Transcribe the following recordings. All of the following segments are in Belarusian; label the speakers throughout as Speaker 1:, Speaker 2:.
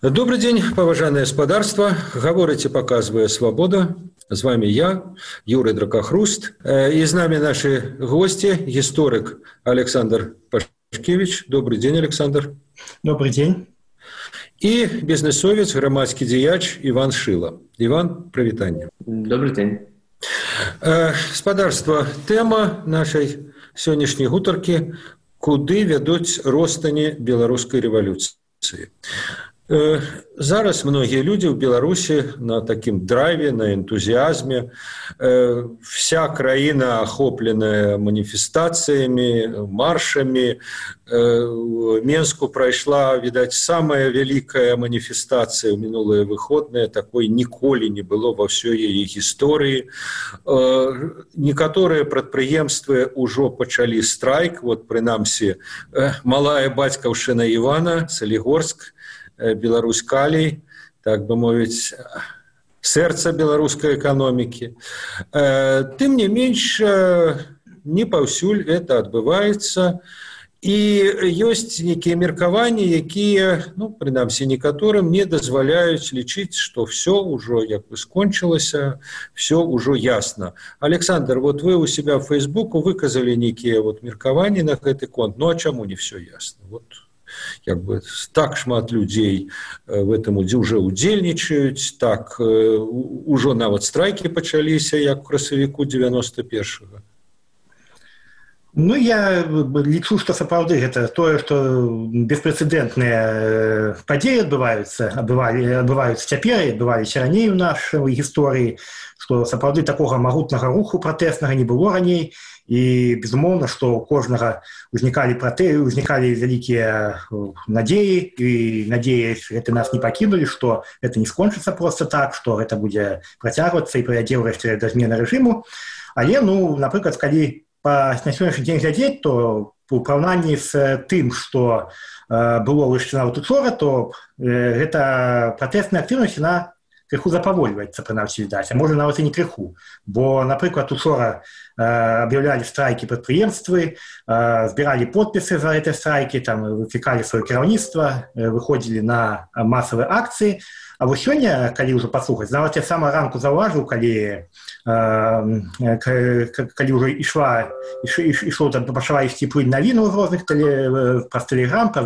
Speaker 1: Добрый день, поважанное господарство. Говорите, показывая свобода. С вами я, Юрий Дракохруст. И с нами наши гости, историк Александр Пашкевич. Добрый день, Александр.
Speaker 2: Добрый день.
Speaker 1: И бизнесовец, громадский дияч Иван Шила. Иван, привитание.
Speaker 3: Добрый день.
Speaker 1: Господарство, тема нашей сегодняшней гутарки – куды вядуць ростані беларускай рэвалюцыі. Зараз многие люди в Беларуси на таким драйве, на энтузиазме. Вся краина, охопленная манифестациями, маршами. В Менску прошла, видать, самая великая манифестация в минулые выходные. Такой николи не было во всей ее истории. Некоторые предприемства уже почали страйк. Вот, принамсі, малая батькаўшчына Ивана, Солигорск, Беларусь калій, так бы мовіць, сэрца беларускай эканомікі. Тым не менш, не паўсюль это адбываецца, і ёсць нейкія меркаванні, якія, прынамсі, некаторым не дазваляюць лічыць, што все ўжо як бы скончылася, все ўжо ясна. Александр, вот вы у себя в Фейсбуку выказалі нейкія вот меркаванні на гэты конт, а чаму не все ясно? Вот. Як бы так шмат людзей в этом уже удзельнічаюць, так ужо нават страйкі пачаліся, як у красавіку 91-го.
Speaker 2: Я лічу, што сапраўды гэта тое, што беспрэцэдэнтныя падзеі адбываюцца цяпер і адбываліся раней у нашай гісторыі, што сапраўды такога магутнага руху пратэснага не было раней. І, безумоўна, што у кожнага ўзнікалі вялікія надзеі, і надзеі гэта нас не пакінулі, што гэта не скончыцца проста так, што гэта будзе працягвацца і прывядзе ўрэшце да змены рэжыму. Але, напрыклад, калі на сённяшні дзень глядзець, то у параўнанні з тым, што было яшчэ нават учора, то гэта пратэсная актыўнасць, яна крыху запавольваецца, прынамсі, відаць, а можа нават і не крыху. Бо, напрыклад, учора аб'яўлялі страйкі прадпрыемствы, збіралі подпісы за гэтыя страйкі, выклікалі сваё кіраўніцтва, выходзілі на масавыя акцыі. А вось сёння, калі ўжо паслухаць, нават я сама ранку заўважыў, калі ўжо пачала ісці плынь навіну з розных праз тэлеграм, праз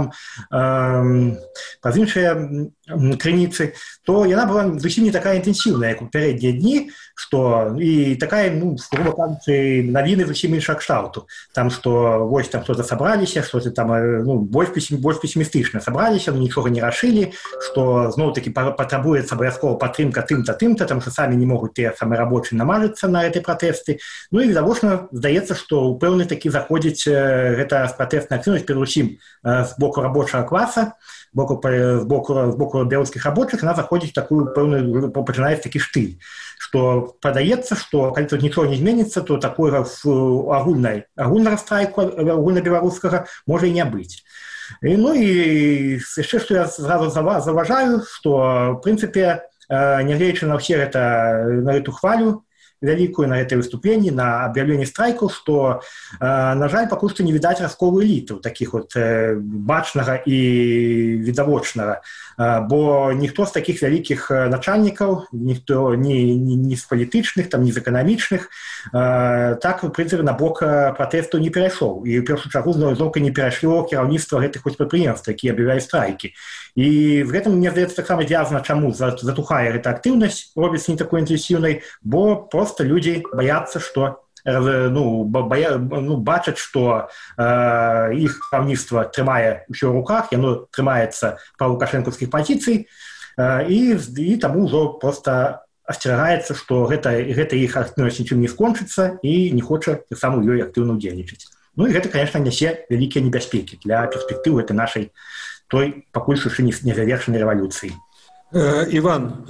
Speaker 2: іншыя крыніцы, то яна была зусім не такая інтэнсіўная, як у пярэднія дні, што і такая, грубо кажучы, навіны зусім іншага кшталту. Там, што вось там што-то сабраліся, што-то там больш песімістычна сабраліся, нічога не рашылі, што зноў-такі патрабуецца абавязкова падтрымка тым-то, там што самі не могуць тыя самыя рабочыя намажыцца на гэтай пратэсты. І відавочна здаецца, што ў пэўны такі заходзіць гэта пратэсная актыўнасць перадусім з боку рабочага класа, з боку беларускіх рабочых, яна заходзіць такую пэўную, пачынае такі штыль, што падаецца, што калі тут нічога не зменіцца, то такога агульнага страйку агульнабеларускага можа і не быць. І яшчэ, што я зразу заўважаю, што, в прынцыпе, нягледзячы на ўсе на гэту хвалю вялікую, на гэтае выступленні, на аб'яўленне страйкаў, што, на жаль, пакуль што не відаць расколу элітаў, такіх от бачнага і відавочнага. Бо ніхто з такіх вялікіх начальнікаў, ніхто ні з палітычных, ні з эканамічных, так, в прынцыпе, на бок пратэсту не перайшоў. І, ў першую чаргу, зноўка не перайшло кіраўніцтва гэтых прадпрыемстваў, якія аб'яўляюць страйкі. І в гэтым, мне здаецца, таксама звязана, чаму затухае гэта актыўнасць, робіцца не такой інтэнсіўнай, бо просто людзі баяцца, што бачаць, што іх кіраўніцтва трымае ўсё ў руках, яно трымаецца па лукашэнкаўскіх пазіцый, і таму ўжо проста асцерагаецца, што гэта іх актыўнасць нічым не скончыцца і не хоча таксама ў ёй актыўна ўдзельнічаць. І гэта, конечно, нясе вялікія небяспекі для перспектывы гэтай нашай той пакуль яшчэ не завершанай рэвалюцыі.
Speaker 1: Іван,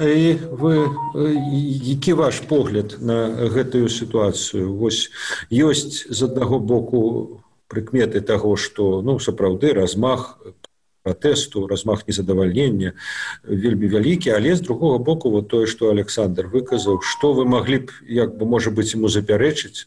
Speaker 1: які ваш погляд на гэтую сітуацыю? Вось ёсць з аднаго боку прыкметы таго, што сапраўды размах пратэсту, размах незадавальнення вельмі вялікі, але з другого боку вот тое, што Александр выказаў, што вы маглі б, як бы, можа быць, ему запярэчыць?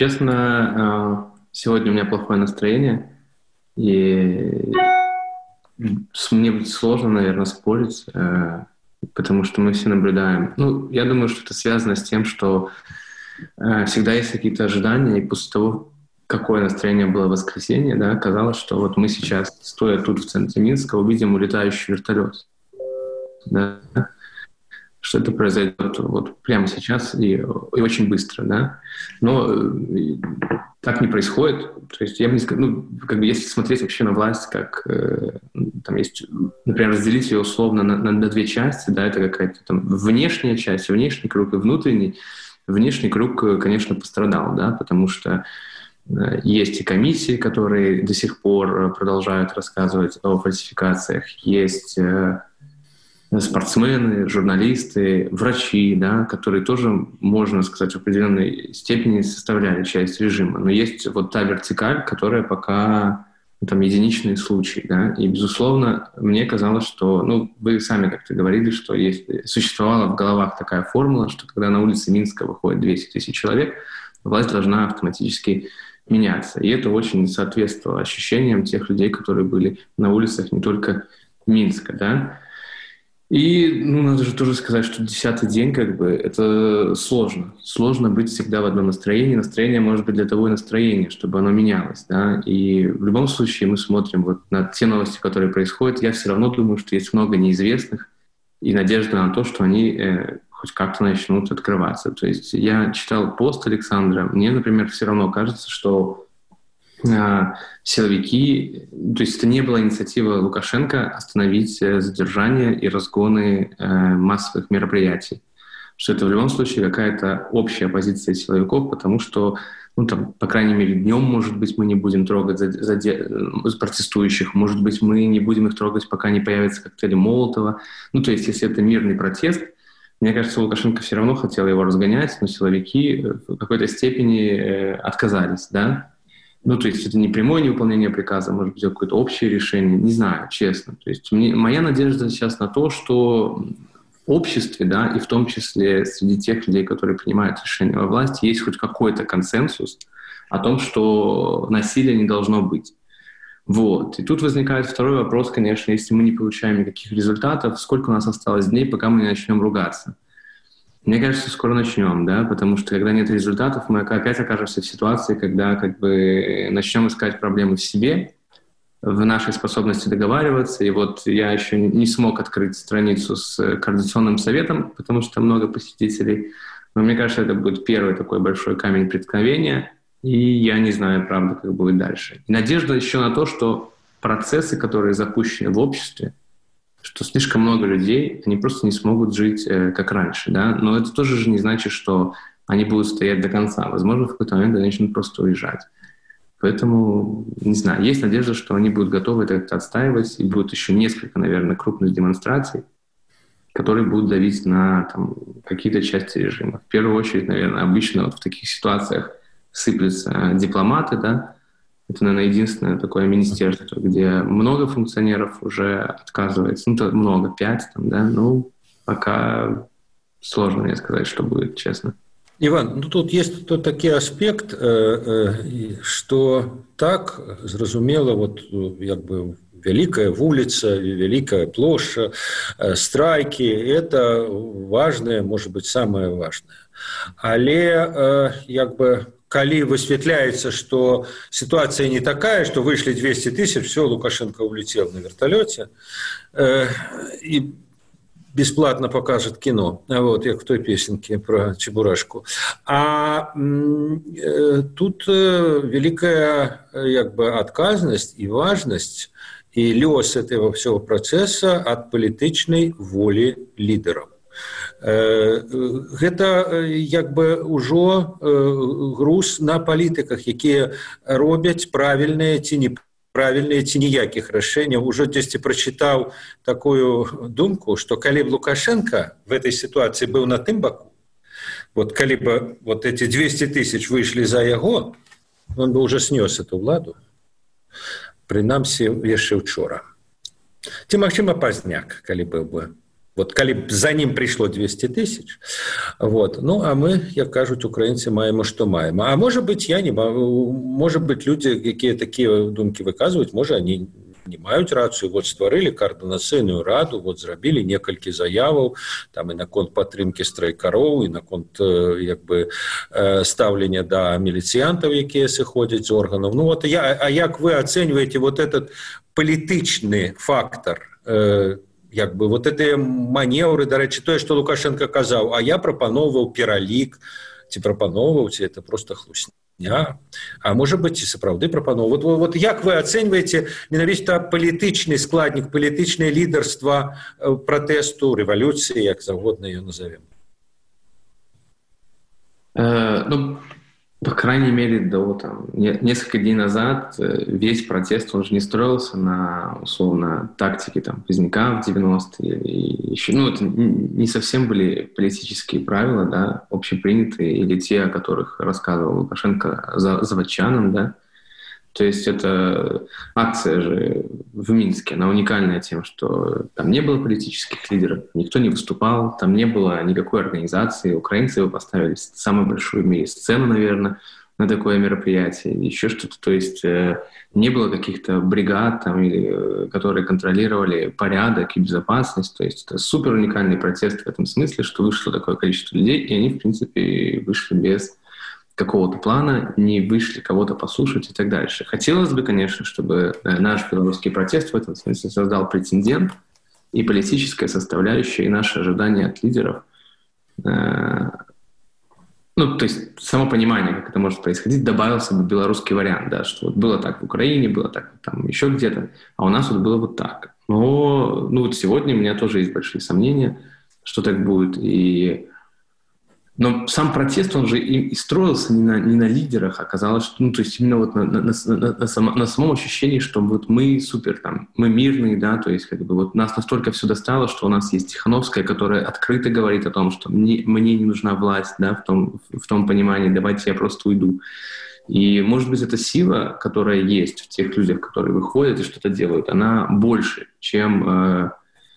Speaker 3: Честно, сегодня у меня плохое настроение, и Мне будет сложно, наверное, спорить, потому что мы все наблюдаем. Ну, я думаю, что это связано с тем, что всегда есть какие-то ожидания, и после того, какое настроение было в воскресенье, да, казалось, что вот мы сейчас, стоя тут в центре Минска, увидим улетающий вертолет. Да? Что это произойдет вот прямо сейчас и очень быстро, да. Но так не происходит. То есть я бы не сказал, ну, как бы если смотреть вообще на власть, как там есть, например, разделить ее условно на две части, да, это какая-то там внешняя часть, внешний круг и внутренний. Внешний круг, конечно, пострадал, да, потому что есть и комиссии, которые до сих пор продолжают рассказывать о фальсификациях, есть спортсмены, журналисты, врачи, да, которые тоже, можно сказать, в определенной степени составляли часть режима. Но есть вот та вертикаль, которая пока там единичные случаи, да, и, безусловно, мне казалось, что, ну, вы сами как-то говорили, что существовала в головах такая формула, что когда на улице Минска выходит 200 тысяч человек, власть должна автоматически меняться. И это очень соответствовало ощущениям тех людей, которые были на улицах не только Минска, да. И, ну, надо же тоже сказать, что 10-й день, как бы, это сложно. Сложно быть всегда в одном настроении. Настроение может быть для того и настроение, чтобы оно менялось, да. И в любом случае мы смотрим вот на те новости, которые происходят. Я все равно думаю, что есть много неизвестных и надежда на то, что они хоть как-то начнут открываться. То есть я читал пост Александра. Мне, например, все равно кажется, что силовики, то есть это не была инициатива Лукашенко остановить задержание и разгоны массовых мероприятий. Что это в любом случае какая-то общая позиция силовиков, потому что, ну, там, по крайней мере, днем, может быть, мы не будем трогать протестующих, может быть, мы не будем их трогать, пока не появятся коктейли Молотова. Ну, то есть, если это мирный протест, мне кажется, Лукашенко все равно хотел его разгонять, но силовики в какой-то степени отказались, да. Ну, то есть это не прямое невыполнение приказа, может быть, какое-то общее решение, не знаю, честно. То есть моя надежда сейчас на то, что в обществе, да, и в том числе среди тех людей, которые принимают решения во власти, есть хоть какой-то консенсус о том, что насилия не должно быть. Вот. И тут возникает второй вопрос, конечно, если мы не получаем никаких результатов, сколько у нас осталось дней, пока мы не начнем ругаться? Мне кажется, скоро начнем, да, потому что когда нет результатов, мы опять окажемся в ситуации, когда как бы начнем искать проблемы в себе, в нашей способности договариваться. И вот я еще не смог открыть страницу с Координационным советом, потому что много посетителей. Но мне кажется, это будет первый такой большой камень преткновения, и я не знаю, правда, как будет дальше. И надежда еще на то, что процессы, которые запущены в обществе, что слишком много людей, они просто не смогут жить как раньше, да. Но это тоже же не значит, что они будут стоять до конца. Возможно, в какой-то момент они начнут просто уезжать. Поэтому, не знаю, есть надежда, что они будут готовы это как-то отстаивать, и будет еще несколько, наверное, крупных демонстраций, которые будут давить на там, какие-то части режима. В первую очередь, наверное, обычно вот в таких ситуациях сыплются дипломаты, да. Это, наверное, единственное такое министерство, где много функционеров уже отказывается. Ну, то много, 5 там, да. Ну, пока сложно мне сказать, что будет, честно.
Speaker 1: Іван, ну тут є тут такий аспект, що так, зрозуміло, от, якби, великая вулица, великая площадь, страйки – это важное, может быть, самое важное. Але, якби, коли высветляется, что ситуация не такая, что вышли 200 тысяч, все, Лукашенко улетел на вертолете и бесплатно покажет кино, вот, как в той песенке про Чебурашку. А тут великая, якби, отказность и важность, и лёс этого всего процесса от палітычнай волі лідараў. Гэта якби ўжо груз на палітыках, якія робяць правільныя ці неправільныя ці ніякіх рашэнняў. Ужо дзесьці прачытаў такую думку, што калі б Лукашенко в этой ситуации был на тым баку, вот калі бы вот эти 200 тысяч вышли за яго, он бы уже снес эту владу, прынамсі яшчэ учора. Ці, магчыма, пазняк, калі быў бы. Вот, калі за ним пришло 200 тысяч, вот, ну, а мы, як кажуть, украинцы, маем, что маем. А может быть, я не могу, может быть, люди, какие такие думки выказывают, может, они не маюць рацыю, вот стварылі каардынацыйную раду, вот зрабілі некалькі заяваў там і наконт падтрымкі страйкароў, і наконт як бы стаўлення да міліцыянтаў, якія сыходзяць з органаў. Ну вот як вы ацэньваеце вот этот палітычны фактор, як бы вот эти маневры, дарэчы, тое, што Лукашенко казаў, а я прапаноўваў пералік, ці прапаноўваў, ці это просто хлусня, а можа быць і сапраўды прапаноўваў. Вот як вы ацэньваеце менавіта палітычны складнік, палітычнае лідарства пратэсту, рэвалюцыі, як заўгодна ее назовем?
Speaker 3: Ну, по крайней мере, до несколько дней назад весь протест, он же не строился на, условно, тактике Поздняка в 90-е. И еще, это не совсем были политические правила, да, общепринятые, или те, о которых рассказывал Лукашенко заводчанам, да. То есть это акция же в Минске, она уникальная тем, что там не было политических лидеров, никто не выступал, там не было никакой организации, украинцы поставили самую большую в мире сцену, наверное, на такое мероприятие, еще что-то. То есть не было каких-то бригад, которые контролировали порядок и безопасность. То есть это супер уникальный протест в этом смысле, что вышло такое количество людей, и они, в принципе, вышли без какого-то плана, не вышли кого-то послушать и так дальше. Хотелось бы, конечно, чтобы наш белорусский протест в этом смысле создал прецедент и политическая составляющая, и наши ожидания от лидеров. То есть само понимание, как это может происходить, добавился бы белорусский вариант, да, что вот было так в Украине, было так там еще где-то, а у нас вот было вот так. Но вот сегодня у меня тоже есть большие сомнения, что так будет, Но сам протест, он же и строился не на лидерах, оказалось, что, то есть именно вот на самом ощущении, что вот мы супер, мы мирные, да, то есть как бы вот нас настолько все достало, что у нас есть Тихановская, которая открыто говорит о том, что мне не нужна власть, да, в том понимании, давайте я просто уйду. И, может быть, эта сила, которая есть в тех людях, которые выходят и что-то делают, она больше, чем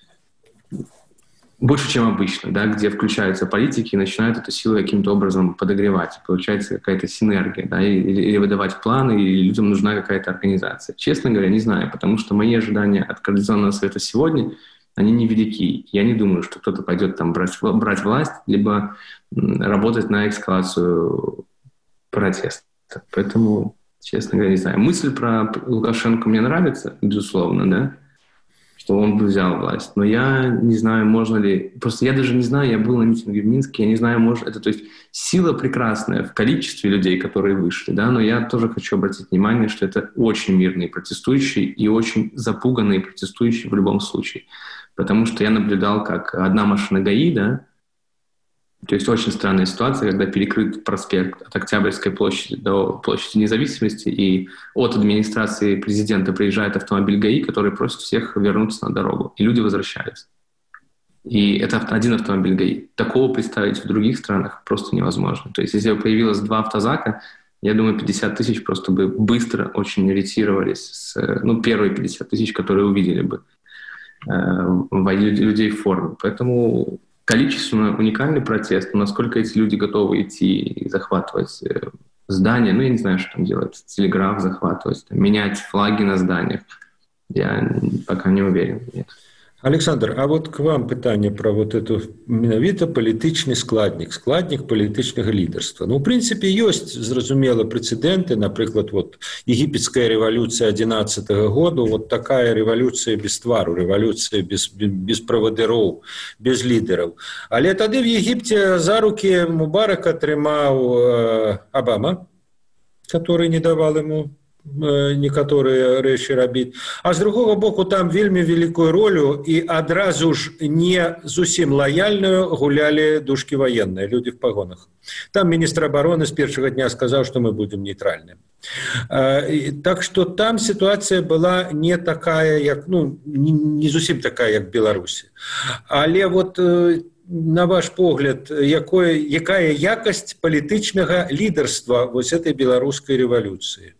Speaker 3: обычно, да, где включаются политики и начинают эту силу каким-то образом подогревать. Получается какая-то синергия, да, или выдавать планы, или людям нужна какая-то организация. Честно говоря, не знаю, потому что мои ожидания от Координационного совета сегодня, они невелики. Я не думаю, что кто-то пойдет там брать власть, либо работать на эскалацию протеста. Поэтому, честно говоря, не знаю. Мысль про Лукашенко мне нравится, безусловно, да, что он бы взял власть. Но я не знаю, можно ли... Просто я даже не знаю, я был на митинге в Минске, я не знаю, может... Это, то есть сила прекрасная в количестве людей, которые вышли, да, но я тоже хочу обратить внимание, что это очень мирные протестующие и очень запуганные протестующие в любом случае. Потому что я наблюдал, как одна машина ГАИ, да, то есть очень странная ситуация, когда перекрыт проспект от Октябрьской площади до площади Независимости, и от администрации президента приезжает автомобиль ГАИ, который просит всех вернуться на дорогу, и люди возвращаются. И это один автомобиль ГАИ. Такого представить в других странах просто невозможно. То есть если бы появилось 2 автозака, я думаю, 50 тысяч просто бы быстро очень ретировались, первые 50 тысяч, которые увидели бы людей в форме. Поэтому... количественно уникальный протест, но насколько эти люди готовы идти и захватывать здания, я не знаю, что там делать, телеграф захватывать, менять флаги на зданиях, я пока не уверен. Нет.
Speaker 1: Александр, а вот к вам пытанне про вот эту менавіта палітычны складнік палітычнага лідарства. В прынцыпе, ёсць, зразумела, прэцэдэнты, напрыклад, егіпецкая рэвалюцыя 11-го году, такая рэвалюцыя без твару, рэвалюцыя без правадыроў, без лідараў. Але тады в Егіпце за рукі Мубарак атрымаў Обама, который не давал ему некаторыя рэчы рабіць. А з другого боку, там вельмі великую ролю і адразу ж не зусім лаяльную гулялі душкі военные, люди в погонах. Там министр обороны с первого дня сказал, что мы будем нейтральны. Так что там ситуация была не такая, як, не зусім такая, як в Беларусі. Але на ваш погляд, якая якасць палітычнага лідарства этой беларускай рэвалюцыі?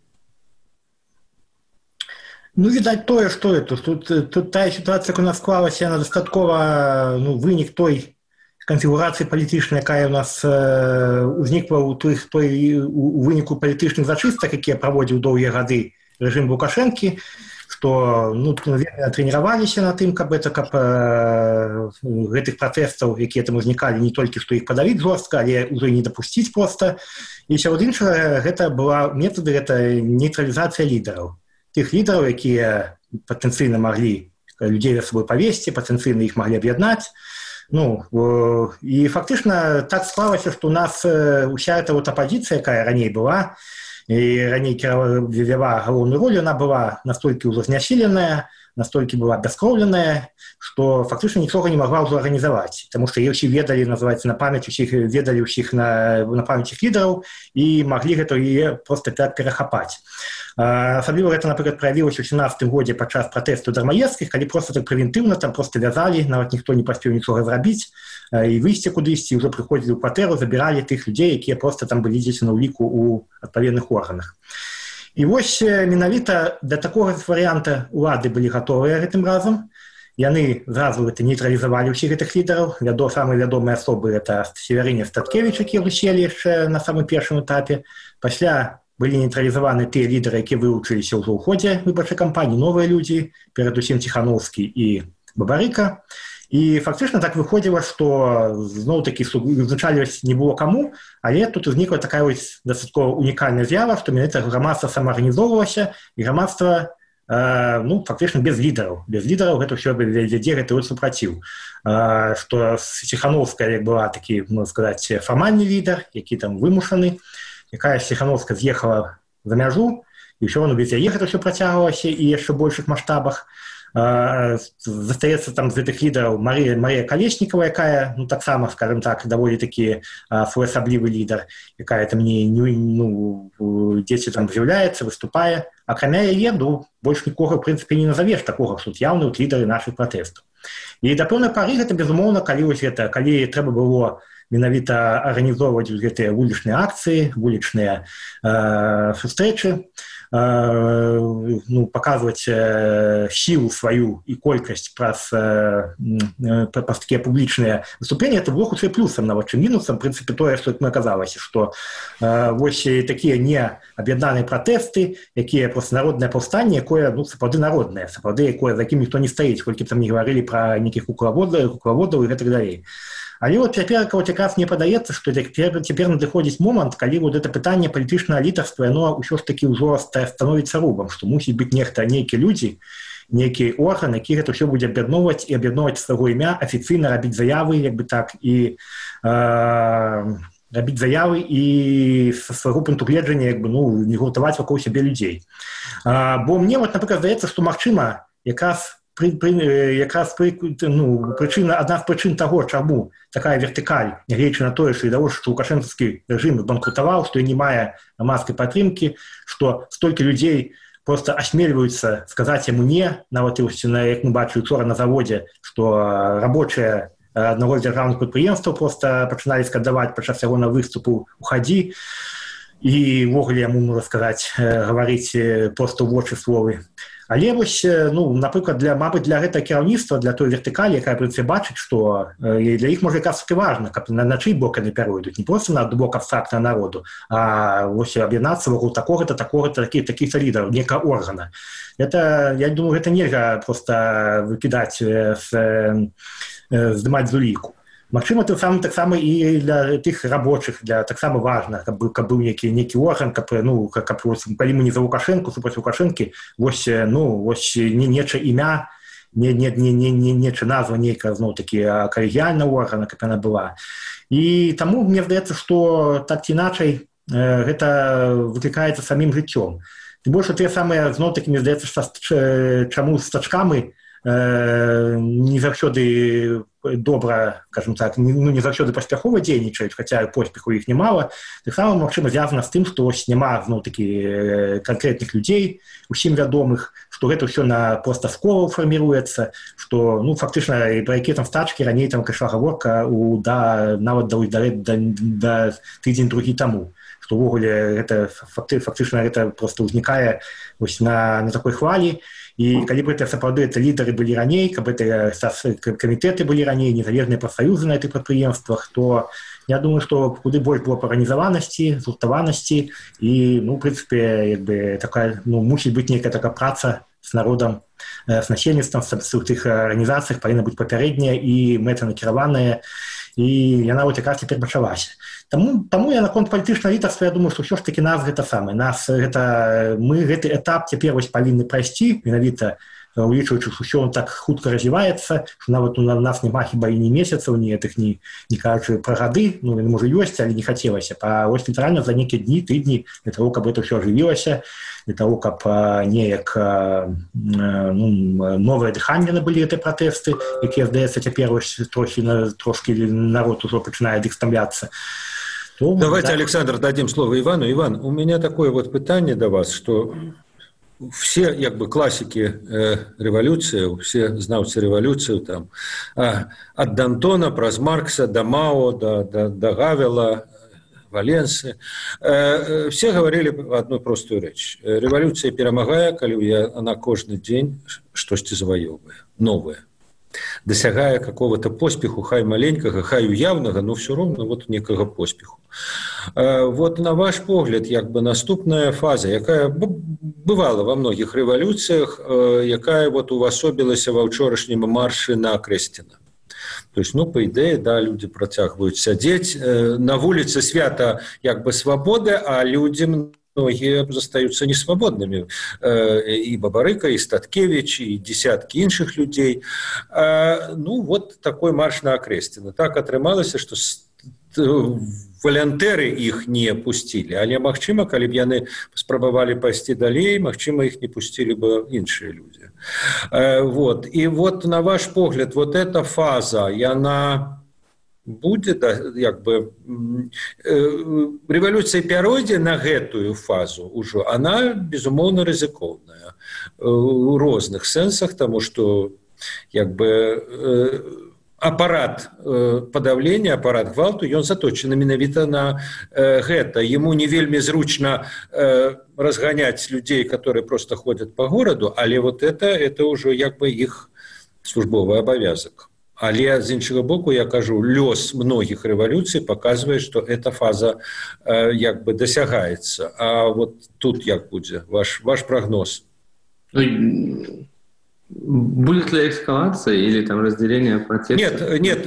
Speaker 2: Видать, тое, что это. Тут та ситуация, как у нас склалась, она дастаткова вынік той канфігурацыі палітычнай, якая у нас узнікла у выніку палітычных зачыстак, якія праводзіў доўгія гады рэжым Лукашэнкі. што трэніраваліся на тым, каб гэтых пратэстаў, якія там узнікалі, не толькі што іх падавіць жорстка, але ўжо не дапусціць проста. І сярод іншага гэта была метады, гэта нейтралізацыя лідараў. Тых лідараў, якія патэнцыйна маглі людзей за сабой павесці, патэнцыйна іх маглі аб'яднаць. І фактычна так склалася, што у нас уся эта апазіцыя, якая раней была, і раней вела галоўную роль, она была настолькі ўжо знясіленая, настолькі была бяскроўленая, што фактычна нічога не магла ўжо арганізаваць, таму што ўсе ведалі, называецца, на памяць усіх, ведалі ўсіх на памяць іх лідараў і маглі гэта яе проста так перахапаць. Асабліва гэта, напрыклад, праявілася ў 17 годзе падчас пратэсту дармаедскіх, калі проста так прэвентыўна там проста вязалі, нават ніхто не паспеў нічога зрабіць, і выйсці кудысьці, ўжо прыходзілі ў кватэру, забіралі тых людзей, якія проста там былі дзесь на ўліку ў адпаведных органах. І вось менавіта да такога варыянта ўлады былі гатовыя гэтым разам. Яны зразу нейтралізавалі ўсіх гэтых лідараў. Самыя вядомыя асобы — гэта Северыне Статкевіч, які выселі яшчэ на самым першым этапе. Пасля былі нейтралізаваны тыя лідары, якія вылучыліся ўжо ў ходзе выбарчай кампаніі, новыя людзі, перадусім Ціхановскі і Бабарыка. І фактычна так выходзіла, што зноў-такі вызначаліваць не было каму, але тут узнікла такая дастаткова унікальная з'ява, што менавіта грамадства самаарганізоўвалася, і грамадства фактычна без лідараў. Без лідараў гэта ўсё вядзе гэты супраціў. Што Ціхановская была такі, можна сказаць, фармальны лідар, які там вымушаны, якая Ціхановская з'ехала за мяжу, і ўсё без яе гэта ўсё працягвалася і яшчэ большых маштабах. Застаецца там з гэтых лідараў Марія Калеснікава, якая, таксама, скажем так, даволі такі своеасаблівы лідар, якая там дзесьці там з'яўляецца, выступае. Акрамя яе, больш нікога, в прынцыпе, не назавеш такога, што явны лідары нашых пратэстаў. І да пэўнай пары гэта, безумоўна, калі трэба было менавіта арганізоўваць гэтыя вулічныя акцыі, вулічныя сустрэчы, паказваць сілу сваю і колькасць праз такія публічныя выступленні, это было хутчэй плюсам, нават чым мінусам. В прынцыпе, тое, што мне казалася, што вось такія неаб'яднаныя пратэсты, якія проста народнае паўстанне, якое сапраўды народнае, сапраўды якое, за якім ніхто не стаіць, колькі там не гаварылі пра нейкіх куклаводаў і гэтак далей. Але цяпер якраз мне падаецца, што цяпер надыходзіць момант, калі гэта пытанне палітычнага лідарства, яно ўсё ж такі ўжо становіцца рубам, што мусіць быць нейкія людзі, нейкі орган, які гэта ўсё будзе аб'ядноўваць і аб'ядноўваць свайго імя, афіцыйна рабіць заявы, і рабіць заявы і са свайго пункту гледжання не гуртаваць вакол сябе людзей. Бо мне, напрыклад, здаецца, што магчыма якраз прычына, адна з прычын таго, чаму такая вертыкаль, нягледзячы на тое, што лукашэнкаўскі рэжым збанкрутаваў, што не мае грамадскай падтрымкі, што столькі людзей проста асмельваюцца сказаць яму не, нават як мы бачылі учора на заводзе, што рабочыя аднаго з дзяржаўных прадпрыемстваў проста пачыналі скандаваць падчас яго на выступу ў хадзі, і ўвогуле яму, можна сказаць, гаварыць проста ў вочы словы. Але вось, напрыклад, мабыць, для гэтага кіраўніцтва, для той вертыкалі, якая прынцыпе бачыць, што для іх, можа, якраз таки важна, каб на чый бок яны пяройдуць, не проста на бок абстрактнага народу, а вось аб'яднацца вакол такога-то, такіх-то лідараў, некага органа. Я думаю, гэта нельга проста выкідаць, здымаць з уліку. Магчыма, таксама і для тых рабочых, таксама важна, каб быў нейкі орган, калі мы не за Лукашэнку, супраць Лукашэнкі, вось неча імя, неча назва нейкая, зноў-такі, калегіяльная органа, каб яна была. І таму мне здаецца, што так ці іначай гэта выклікаецца самім жыццём. Тым больш, тыя самыя, зноў-такі, мне здаецца, чаму з стачкамі не заўсёды добра, скажем так, не заўсёды паспяхова дзейнічаюць, хаця поспеху іх немала, таксама, магчыма, звязана з тым, што няма зноў-такі канкрэтных людзей, усім вядомых, што гэта ўсё проста з колаў фарміруецца, што, фактычна, пра якія там стачкі раней там ішла гаворка нават да тыдзень-другі таму, што ўвогуле фактычна гэта проста ўзнікае на такой хвалі. І калі б сапраўды лідары былі раней, каб камітэты былі раней, незалежныя прафсаюзы на гэтых прадпрыемствах, то я думаю, што куды больш было арганізаванасці, згуртаванасці і, в прынцыпе, мусіць быць нейкая такая праца з народам, з насельніцтвам, у тых арганізацыях павінна быць папярэдняя і мэтанакіраваная, і яна вот якраз цяпер пачалася. Таму я наконт палітычнага лідарства, я думаю, што ўсё ж такі нас гэта самае. Мы гэты этап цяпер павінны прайсці, менавіта улічваючы, што ўсё так хутка развіваецца, што нават у нас няма хіба і ні месяцаў, ні кажучы пра гады, можа ёсць, але не хацелася. Вось літаральна за нейкія дні, тыдні для того, каб гэта ўсё ажывілася, для того, каб неяк новае дыханне набылі гэтыя пратэсты, якія, здаецца, цяпер трошкі народ ужо пачынае ад іх стамляцца.
Speaker 1: Давайте, Александр, дадим слово Ивану. Иван, у меня такое вот питание до вас, что все классики революции, все знавцы революции, там, от Д'Антона, праз Маркса до Мао, до Гавела, Валенсы, все говорили одну простую речь. Революция перемагае, коли она каждый день что-то завоевывает, новое. Досягая какого-то поспеху, хай маленького, хай уявного, но все равно вот некого поспеху. Вот на ваш погляд, наступная фаза, якая бывала во многих революциях, якая вот увасобилася во вчорашнім марше на Крестина. То есть, по идее, да, люди протягивают сидеть. На улице свято свободы, а люди многие застаются несвободными. И Бабарыка, и Статкевич, и десятки іншых людей. Вот такой марш на Крестина. Так атрымалася, что волонтеры их не пустили. Але, магчыма, калі б яны спрабавалі пайсці далей, магчыма, их не пустили бы іншыя люди. Вот. И вот на ваш погляд, вот эта фаза, яна будет, революция пяройдзе на гэтую фазу ўжо, она, безумоўна, рызыкоўная у розных сэнсах, тому что аппарат подавления, аппарат гвалту, ён заточены менавіта на гэта. Ему не вельмі зручна разгонять людей, которые просто ходят по городу, але вот это уже их службовый обовязок. Але з іншага боку, я кажу, лёс многих революций показывает, что эта фаза досягается. А вот тут як будзе ваш прогноз?
Speaker 3: Будет ли эскалация или там разделение протеста?
Speaker 1: Нет,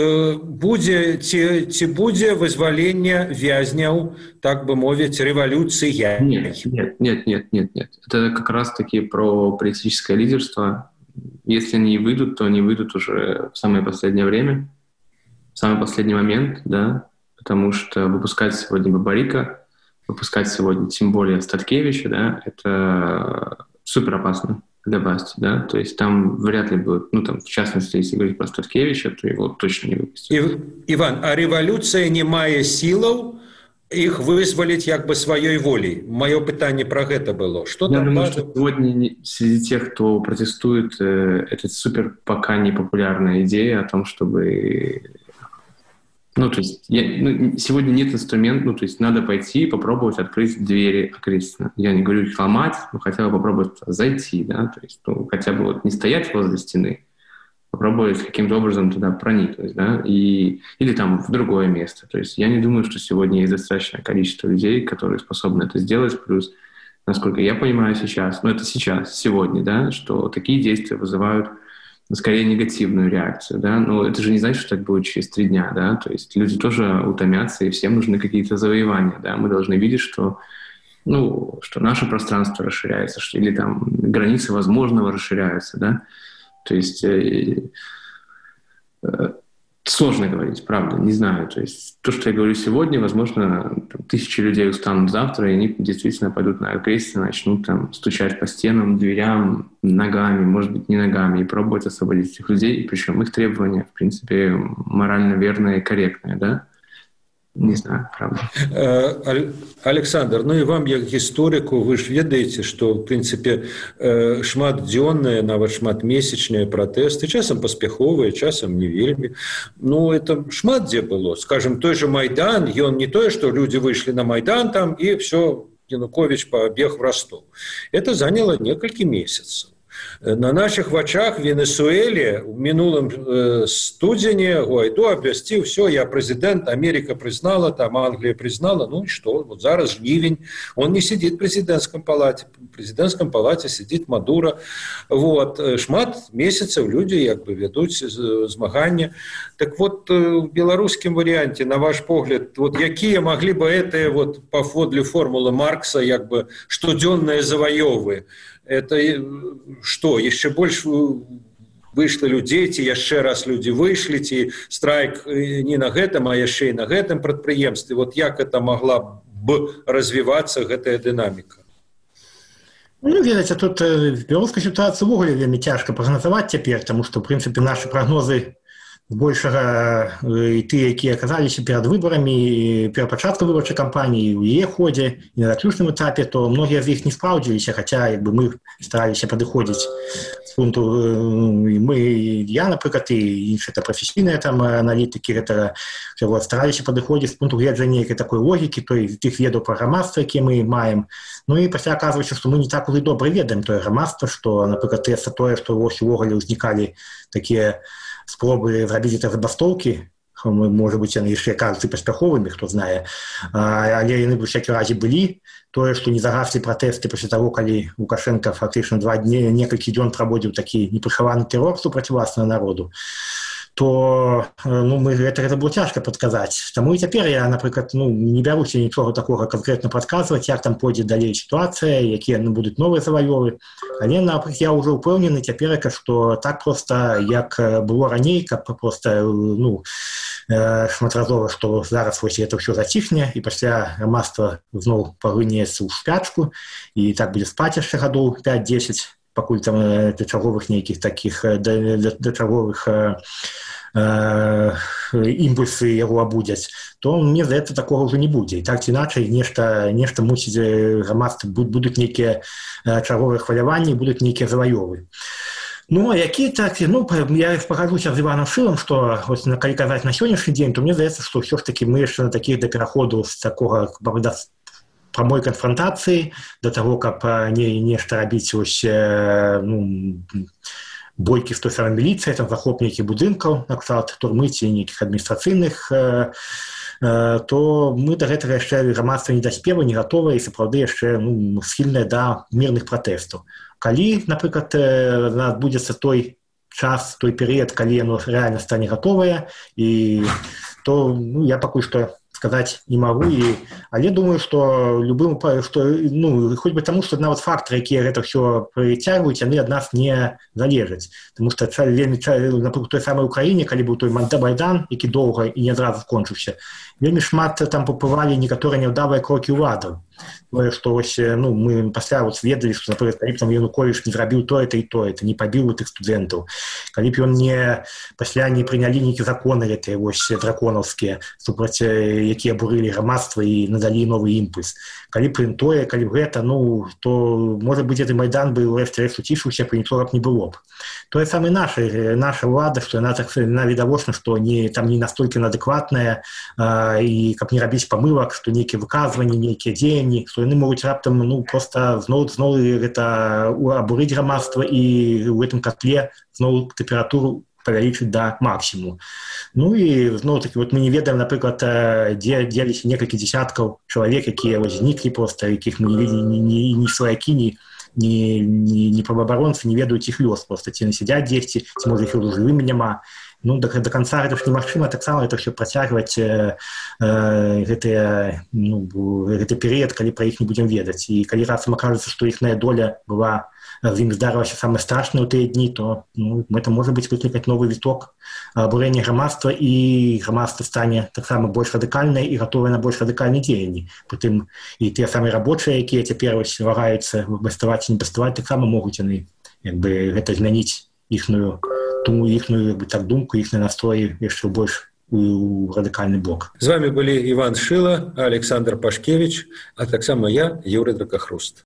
Speaker 1: ці будзе вызвалення вязняў, так бы мовіць, революция?
Speaker 3: Нет. Это как раз-таки про политическое лидерство. Если они выйдут, то они выйдут уже в самое последнее время, в самый последний момент, да, потому что выпускать сегодня Бабарика, выпускать сегодня тем более Статкевича, да, это супер опасно для власти, да, то есть там вряд ли будет, в частности, если говорить про Статкевича, то его точно не выпустят.
Speaker 1: Иван, а революция не мае силаў их вызволить своей волей? Мое питание про это было.
Speaker 3: Я думаю, что сегодня среди тех, кто протестует, это супер пока не популярная идея о том, чтобы... сегодня нет инструмента, то есть надо пойти и попробовать открыть двери Крестина. Я не говорю их ломать, но хотя бы попробовать зайти, да, то есть хотя бы не стоять возле стены, попробовать каким-то образом туда проникнуть, да, или там в другое место. То есть я не думаю, что сегодня есть достаточное количество людей, которые способны это сделать, плюс, насколько я понимаю сейчас, это сейчас, сегодня, да, что такие действия вызывают скорее негативную реакцию, да, но это же не значит, что так будет через 3 дня, да, то есть люди тоже утомятся, и всем нужны какие-то завоевания, да, мы должны видеть, что наше пространство расширяется, или там границы возможного расширяются, да, то есть сложно говорить, правда, не знаю. То есть то, что я говорю сегодня, возможно, 1000 людей устанут завтра, и они действительно пойдут на Крестина, начнут там стучать по стенам, дверям, ногами, может быть, не ногами, и пробовать освободить этих людей. Причем их требования, в принципе, морально верные и корректные, да? Не знаю, правда.
Speaker 1: Александр, и вам, як гісторыку, вы ж ведаеце, што, в прынцыпе, шматдзённыя, нават шматмесячныя пратэсты, часам паспяховыя, часам не вельмі. Это шмат дзе было. Скажем, той же Майдан, ён не тое, што людзі выйшлі на Майдан там, і все, Янукович побег в Ростов. Это заняло некалькі месяцаў. На наших вачах в Венесуэле в минулом студзене Гуайдо обвясціў: все, я президент, Америка признала, там Англия признала, ну и что, вот зараз жнивень, он не сидит в президентском палате сидит Мадуро. Вот, шмат месяцев люди как бы ведут змагання. Так вот, в белорусском варианте, на ваш погляд, вот какие могли бы это вот паводле формулы Маркса как бы штодзённыя заваёвы? Это что, еще больше вышло людей, ці яшчэ раз люди вышли, ці страйк не на гэтым, а яшчэ і на гэтым прадпрыемстве? Вот як это могла бы развиваться, гэтая дынаміка?
Speaker 2: Ну, ведаеце, тут беларускую ситуацию ўвогуле вельмі цяжка прагназаваць цяпер, тому что, в принципе, наши прогнозы большага і тыя, якія аказаліся перад выбарамі, перад пачаткам выбарчай кампаніі, у яе ходзе і на заключным этапе, то многія з іх не спраўдзіліся, хаця як бы мы стараліся падыходзіць з пункту, я, напрыклад, і іншыя прафесійныя там аналітыкі гэтага стараліся падыходзіць з пункту гледжання нейкай такой логікі, той тых ведаў пра грамадства, якія мы маем. Ну і пасля аказваецца, што мы не так ужо добра ведаем тое грамадства, што, напрыклад, тое, што ўвогуле ўзнікалі такія спробы зрабіць гэта забастоўкі, можа быць, яны яшчэ кажуцца паспяховымі, хто знае, але яны ў всякім разе былі. Тое, што не загаслі пратэсты пасля таго, калі Лукашенко фактычна некалькі дзён праводзіў такі непрыхаваны тэрор супраць уласнага народу, то гэта было цяжка прадказаць. Таму і цяпер я, напрыклад, не бяруся нічога такога канкрэтна прадказваць, як там пойдзе далей сітуацыя, якія будуць новыя заваёвы. Але, напрыклад, я ўжо ўпэўнены цяперака, што так проста, як было раней, каб проста шматразова, што зараз вось гэта ўсё зацішне, і пасля грамадства зноў пагрынецца ў спячку, і так будзе спаць яшчэ гадоў 5-10, пакуль там дачаговых нейкіх такіх дачаговых імпульсы яго абудзяць, то мне здаецца, такога ўжо не будзе. І так ці іначай нешта мусіць грамадства, будуць нейкія чарговыя хваляванні, будуць нейкія заваёвы. Ну, а які так, я пагадзуся з Іваном Шылам, што калі казаць на сённяшні дзень, то мне здаецца, што ўсё ж такі мы яшчэ на такіх да пераходу з такога прамой канфронтацыі, да таго, каб нешта рабіць бойкі з той самай міліцыяй, там захоп нейкіх будынкаў, на кшталт турмы ці нейкіх адміністрацыйных, то мы да гэтага яшчэ грамадства не даспела, не гатовае і сапраўды яшчэ схільнае да мірных пратэстаў. Калі, напрыклад, адбудзецца той час, той перыяд, калі яно рэальна стане гатовае, і то я пакуль што сказаць не магу, але думаю, што любым, хоць бы таму, што нават фактары, якія гэта ўсё прыцягваюць, яны ад нас не залежаць. Таму што вельмі, напрыклад, той самай Украіне, калі быў той Майдан, які доўга і не адразу скончыўся, вельмі шмат там папывалі некаторыя няўдалыя крокі ўладаў. Тое, што мы пасля ведалі, што, напрыклад, калі б там Януковіч не зрабіў тое-то і тое-то, не пабіў тых студэнтаў, калі б ён пасля не прынялі нейкія законы гэтыя драконаўскія, супраць якія абурылі грамадства і надалі новы імпульс. Калі б тое, калі б гэта, то, можа быць, гэты Майдан бы ўрэшце-рэшт уцішыўся, бо нічога б не было б. Тое самае наша ўлада, што яна відавочна, што там не настолькі адэкватная, і каб не рабіць памылак, што нейкія выказванні, нейкія дзеянні, што яны могуць раптам проста зноў гэта абурыць грамадства і ў гэтым котле зноў тэмпературу павялічыць да максімуму. Ну і зноў-такі мы не ведаем, напрыклад, дзе дзеліся некалькі дзесяткаў чалавек, якія зніклі проста, якіх мы не видели ні сваякі, ні праваабаронцы не ведаюць іх лёс, проста ці насядзяць дзесьці, ці можа іх ужо жывымі няма. До канца гэта ж немагчыма таксама гэта ўсё працягваць гэты перыяд, калі пра іх не будзем ведаць. І калі раптам акажацца, што іхная доля была, з імі здарылася самае страшнае ў тыя дні, то гэта можа быць выклікаць новы віток абурэння грамадства, і грамадства стане таксама больш радыкальнае і гатовае на больш радыкальныя дзеянні. Прытым і тыя самыя рабочыя, якія цяпер вагаюцца баставаць і не баставаць, таксама могуць яны гэта змяніць іхную думку, іхні настроі яшчэ больш у радыкальны бок.
Speaker 1: З вами былі Іван Шыла, Александр Пашкевич, а таксама я, Юрый Дракахруст.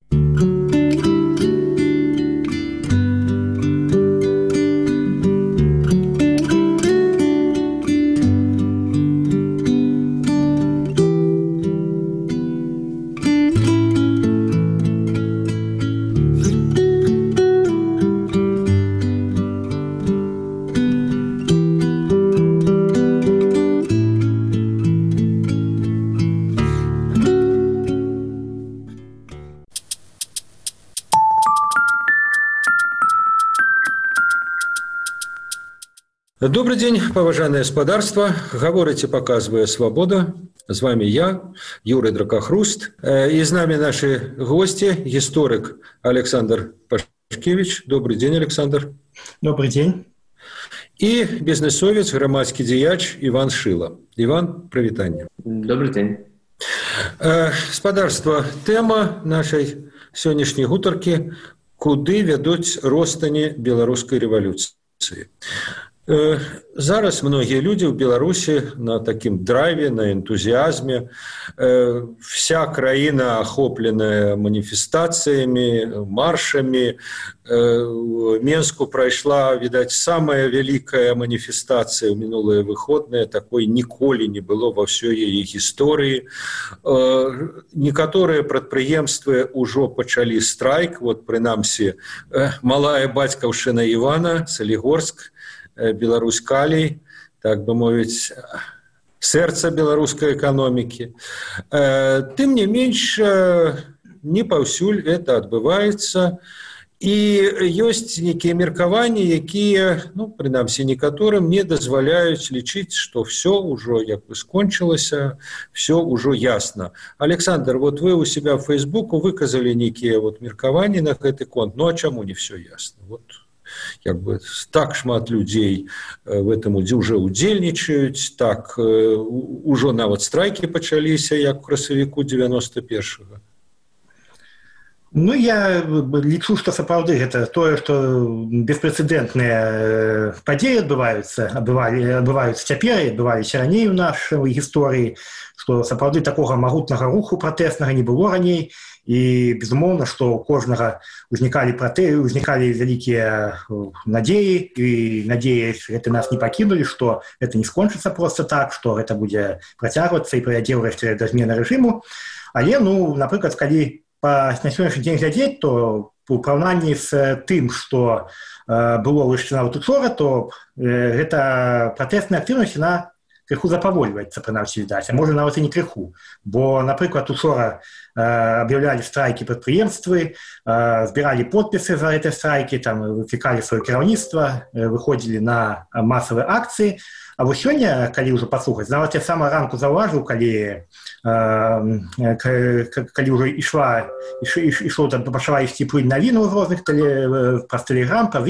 Speaker 1: Добрый день, поважанное господарство. Говорить и показывая «Свобода». С вами я, Юрий Дракохруст. И с нами наши гости, историк Александр Пашкевич. Добрый день, Александр.
Speaker 2: Добрый день.
Speaker 1: И бизнесовец, громадский дзеяч Иван Шила. Иван, привитание.
Speaker 3: Добрый день.
Speaker 1: Господарство, тема нашей сегодняшней гутарки – куды вядуць ростані беларускай рэвалюцыі. Зараз многие люди в Беларуси на таким драйве, на энтузиазме. Вся краина охопленная манифестациями, маршами. В Менску прошла, видать, самая великая манифестация в минулые выходные. Такой николи не было во всей ее истории. Некоторые предприемства уже почали страйк. Вот, принамсі, малая батькаўшчына Ивана, Солигорск, Беларусь калій, так бы мовіць, сэрца беларускай эканомікі. Тым не менш, не паўсюль это адбываецца. І ёсць нейкія меркаванні, якія, прынамсі, некаторым не дазваляюць лічыць, што все ўжо як бы скончылася, все ўжо ясна. Александр, вот вы у себя в Фейсбуку выказалі нейкія вот меркаванні на гэты конт. А чаму не все ясно? Вот. Як бы так шмат людей в этом уже удзельнічаюць, так ужо нават страйкі пачаліся, як у красавіку 91-го.
Speaker 2: Я лічу, што сапраўды гэта тое, што беспрэцэдэнтныя падзеі адбываюцца цяпер і адбываліся раней у нашай гісторыі, што сапраўды такога магутнага руху пратэснага не было раней. І, безумоўна, што ў кожнага ўзнікалі вялікія надзеі, і надзеі гэта нас не пакінулі, што гэта не скончыцца проста так, што гэта будзе працягвацца і прывядзе ўрэшце да змены рэжыму. Але, напрыклад, калі на сённяшні дзень глядзець, то у параўнанні з тым, што было яшчэ нават учора, то гэта пратэсная актыўнасць, яна крыху запавольваецца, прынамсі, відаць, а можа нават і не крыху. Бо, напрыклад, учора аб'яўлялі страйкі прадпрыемствы, збіралі подпісы за гэтыя страйкі, выклікалі сваё кіраўніцтва, выходзілі на масавыя акцыі. А вось сёння, калі ўжо паслухаць, нават я сама ранку заўважыў, калі ўжо пачала ісці плынь навінаў з розных праз тэлеграм, праз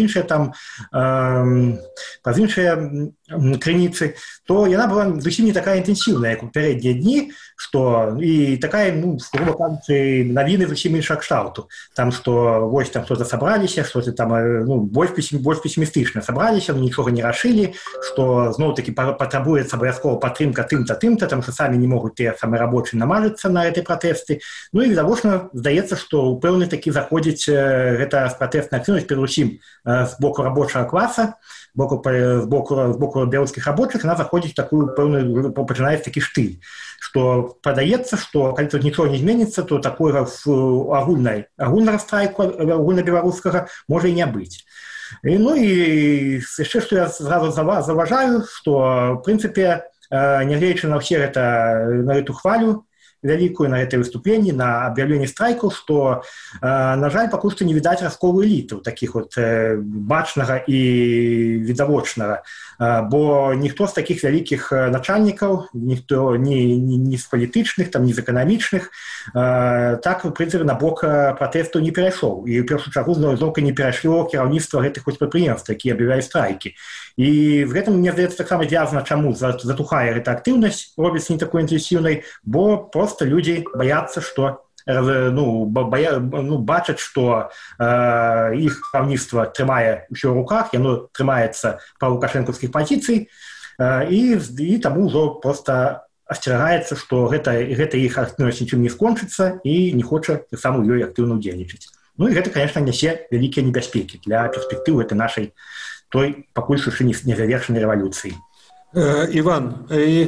Speaker 2: іншыя крыніцы, то яна была зусім не такая інтэнсіўная, як у пярэднія дні, што і такая, грубо кажучы, навіны зусім іншага кшталту. Там, што вось там што-то сабраліся, што-то там больш песімістычна сабраліся, нічога не рашылі, што зноў-такі патрабуецца абавязкова падтрымка тым-то, там, што самі не могуць тыя самыя рабочыя намажыцца на гэтай пратэсты. І відавочна здаецца, што ў пэўны такі заходзіць гэта пратэсная актыўнасць перадусім з боку рабочага класа, з боку беларускіх рабочых, яна заходзіць такую пэўную, пачынаецца такі штыль, што падаецца, што калі тут нічога не зменіцца, то такога агульнага страйку агульнабеларускага можа і не быць. І яшчэ, што я зразу заважаю, што, в прынцыпе, нягледзячы на ўсе на гэту хвалю вялікую, на гэтае выступленні, на аб'яўленне страйкаў, што, на жаль, пакуль што не відаць расколу элітаў, такіх бачнага і відавочнага. Бо ніхто з такіх вялікіх начальнікаў, ніхто ні з палітычных, ні з эканамічных, так, в прынцыпе, на бок пратэстаў не перайшоў. І, ў першую чаргу, зноўка не перайшло кіраўніцтва гэтых прадпрыемстваў, якія аб'яўлялі страйкі. І в гэтым, мне здаецца, таксама звязана, чаму затухае гэта актыўнасць, робіцца не такой інтэнсіўнай, бо проста людзі баяцца, што бачаць, што іх кіраўніцтва трымае ўсё ў руках, яно трымаецца па лукашэнкаўскіх пазіцый, і таму ўжо проста асцерагаецца, што гэта іх актыўнасць нічым не скончыцца і не хоча таксама ў ёй актыўна ўдзельнічаць. І гэта, конечно, нясе вялікія небяспекі для перспектывы гэтай нашай той пакуль яшчэ не завершанай рэвалюцыі.
Speaker 1: Іван,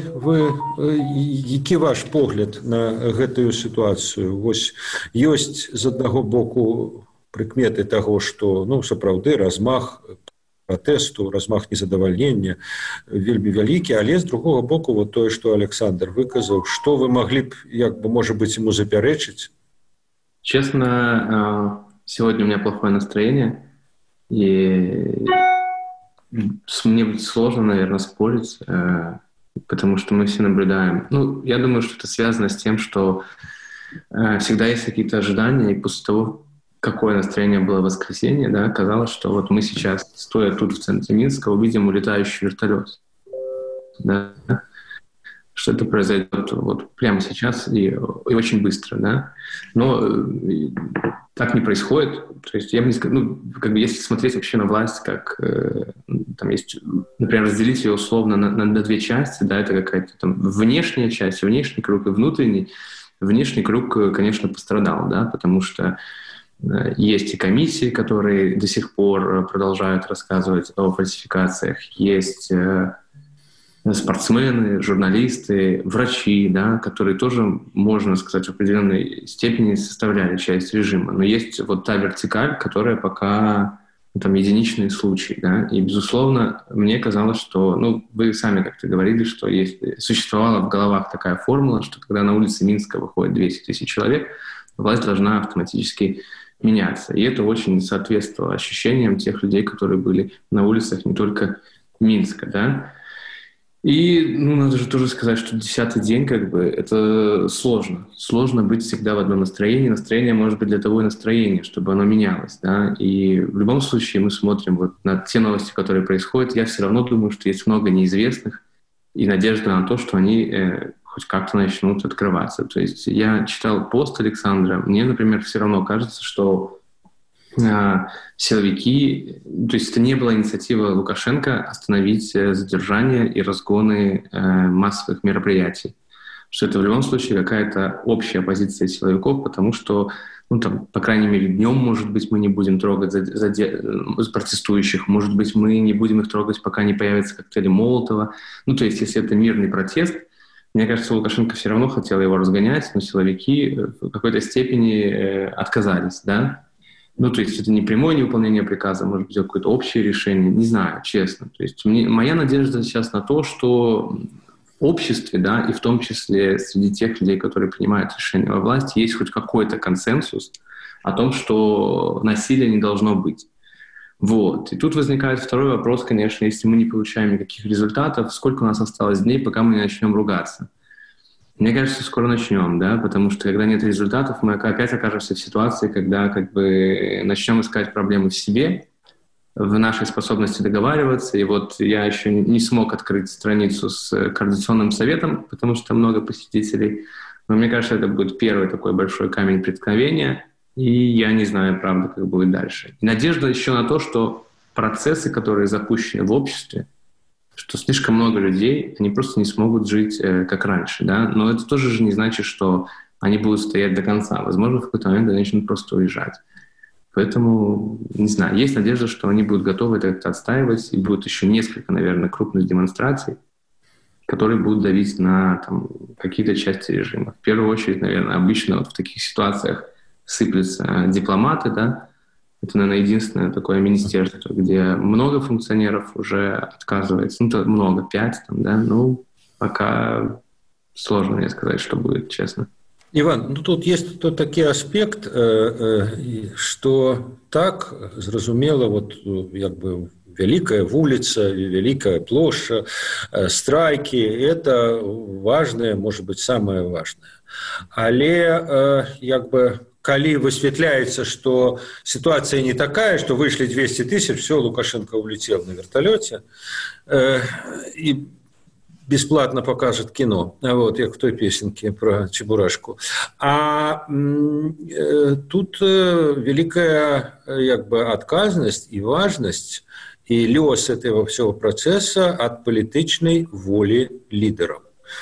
Speaker 1: які ваш погляд на гэтую сітуацыю? Вось ёсць з аднаго боку прыкметы таго, што сапраўды размах пратэсту, размах незадавальнення вельмі вялікі, але з другога боку вот тое, што Александр выказаў, што вы маглі б, можа быць, ему запярэчыць?
Speaker 3: Честно, сегодня у меня плохое настроение, и мне будет сложно, наверное, спорить, потому что мы все наблюдаем. Ну, я думаю, что это связано с тем, что всегда есть какие-то ожидания, и после того, какое настроение было в воскресенье, да, казалось, что вот мы сейчас, стоя тут в центре Минска, увидим улетающий вертолет. Да? Что это произойдет вот прямо сейчас и очень быстро, да. Но так не происходит. То есть я бы не сказал, ну, как бы если смотреть вообще на власть, как там есть, например, разделить ее условно на две части, да, это какая-то там внешняя часть, внешний круг и внутренний. Внешний круг, конечно, пострадал, да, потому что есть и комиссии, которые до сих пор продолжают рассказывать о фальсификациях, есть спортсмены, журналисты, врачи, да, которые тоже, можно сказать, в определенной степени составляли часть режима. Но есть вот та вертикаль, которая пока там единичные случаи. Да, и, безусловно, мне казалось, что, ну, вы сами как-то говорили, что существовала в головах такая формула, что когда на улице Минска выходит 200 тысяч человек, власть должна автоматически меняться. И это очень соответствовало ощущениям тех людей, которые были на улицах не только Минска, да. И, ну, надо же тоже сказать, что 10-й день, как бы, это сложно. Сложно быть всегда в одном настроении. Настроение может быть для того и настроение, чтобы оно менялось, да. И в любом случае мы смотрим вот на те новости, которые происходят. Я все равно думаю, что есть много неизвестных и надежда на то, что они хоть как-то начнут открываться. То есть я читал пост Александра. Мне, например, все равно кажется, что силовики, то есть это не была инициатива Лукашенко остановить задержание и разгоны массовых мероприятий. Что это в любом случае какая-то общая позиция силовиков, потому что, ну, там, по крайней мере, днем, может быть, мы не будем трогать протестующих, может быть, мы не будем их трогать, пока не появятся коктейли Молотова. Ну, то есть, если это мирный протест, мне кажется, Лукашенко все равно хотел его разгонять, но силовики в какой-то степени отказались, да. Ну, то есть это не прямое невыполнение приказа, может быть, какое-то общее решение, не знаю, честно. То есть моя надежда сейчас на то, что в обществе, да, и в том числе среди тех людей, которые принимают решения во власти, есть хоть какой-то консенсус о том, что насилия не должно быть. Вот. И тут возникает второй вопрос, конечно, если мы не получаем никаких результатов, сколько у нас осталось дней, пока мы не начнем ругаться? Мне кажется, скоро начнем, да, потому что когда нет результатов, мы опять окажемся в ситуации, когда как бы начнем искать проблемы в себе, в нашей способности договариваться. И вот я еще не смог открыть страницу с Координационным советом, потому что много посетителей. Но мне кажется, это будет первый такой большой камень преткновения, и я не знаю, правда, как будет дальше. И надежда еще на то, что процессы, которые запущены в обществе, что слишком много людей, они просто не смогут жить как раньше, да, но это тоже же не значит, что они будут стоять до конца. Возможно, в какой-то момент они начнут просто уезжать. Поэтому, не знаю, есть надежда, что они будут готовы это отстаивать, и будет еще несколько, наверное, крупных демонстраций, которые будут давить на там, какие-то части режима. В первую очередь, наверное, обычно вот в таких ситуациях сыплются дипломаты, да. Это, наверное, единственное такое министерство, где много функционеров уже отказывается. Ну, то много, 5 там, да. Ну, пока сложно мне сказать, что будет, честно.
Speaker 1: Иван, ну тут есть тут такі аспект, што так, зразумела, вот, як бы, вялікая вуліца, вялікая плошча, страйкі, это важное, может быть, самое важное. Але, як бы, калі высветляецца, што сітуацыя не такая, што выйшлі 200 тысяч, все, Лукашенко улетел на вертолете и бесплатно покажет кино, вот, як в той песенке про Чебурашку. А тут великая, як бы, адказнасць и важность, и лёс этого всего процесса от политичной воли лидеров.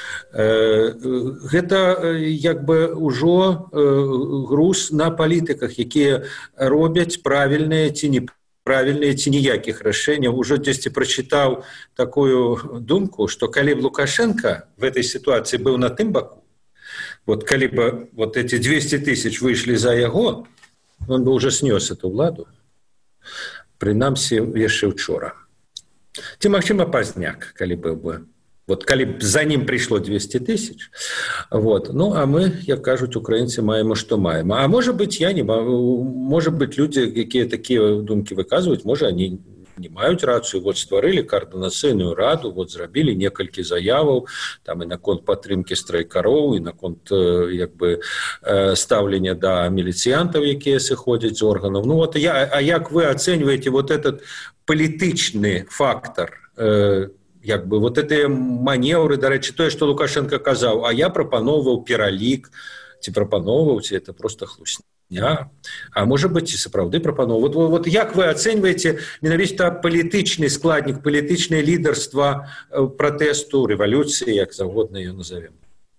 Speaker 1: Гэта, як бы, ужо груз на палітыках, якія робяць правільныя ці неправільныя ці ніякіх рашэнняў. Ужо дзесьці прачытаў такую думку, што калі б Лукашенко в этой ситуации был на тым баку, вот калі бы вот эти 200 тысяч вышли за яго, он бы уже снес эту владу, прынамсі яшчэ учора. Ці, магчыма, пазняк, калі быў бы. Вот, калі за ним пришло 200 тысяч, вот, ну, а мы, як кажуть, украинцы, маем, что маем. А может быть, я не могу, может быть, люди, какие такие думки выказывают, может, они не маюць рацыю, вот стварылі каардынацыйную раду, вот зрабілі некалькі заяваў там і наконт падтрымкі страйкароў, і наконт як бы стаўлення да міліцыянтаў, якія сыходзяць з органаў. Ну вот а як вы ацэньваеце вот этот палітычны фактор, як бы вот гэтыя манеўры, дарэчы, тое, што Лукашенко казаў, а я прапаноўваў пералік, ці прапаноўваў, ці это просто хлусня. А можа быць, і сапраўды прапановаў. Вот як вы ацэньваеце менавіта палітычны складнік, палітычнае лідарства пратэсту, рэвалюцыі, як заўгодна ее назовем?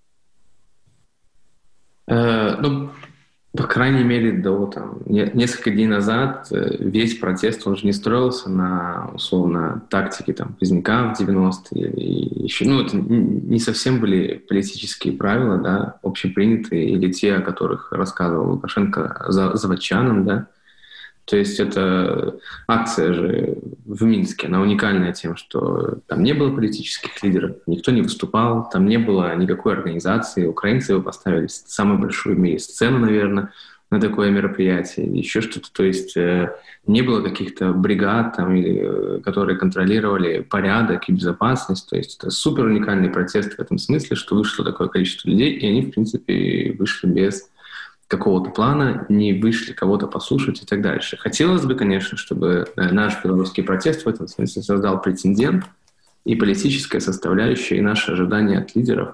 Speaker 3: Ну, по крайней мере, несколько дней назад весь протест, он же не строился на, условно, тактике Поздняка в 90-е. И еще, это не совсем были политические правила, да, общепринятые, или те, о которых рассказывал Лукашенко заводчанам, да. То есть это акция же в Минске, она уникальная тем, что там не было политических лидеров, никто не выступал, там не было никакой организации, украинцы его поставили самую большую в мире сцену, наверное, на такое мероприятие, еще что-то. То есть не было каких-то бригад, которые контролировали порядок и безопасность. То есть это супер уникальный протест в этом смысле, что вышло такое количество людей, и они, в принципе, вышли без какого-то плана, не вышли кого-то послушать и так дальше. Хотелось бы, конечно, чтобы наш белорусский протест в этом смысле создал прецедент, и политическая составляющая, и наши ожидания от лидеров.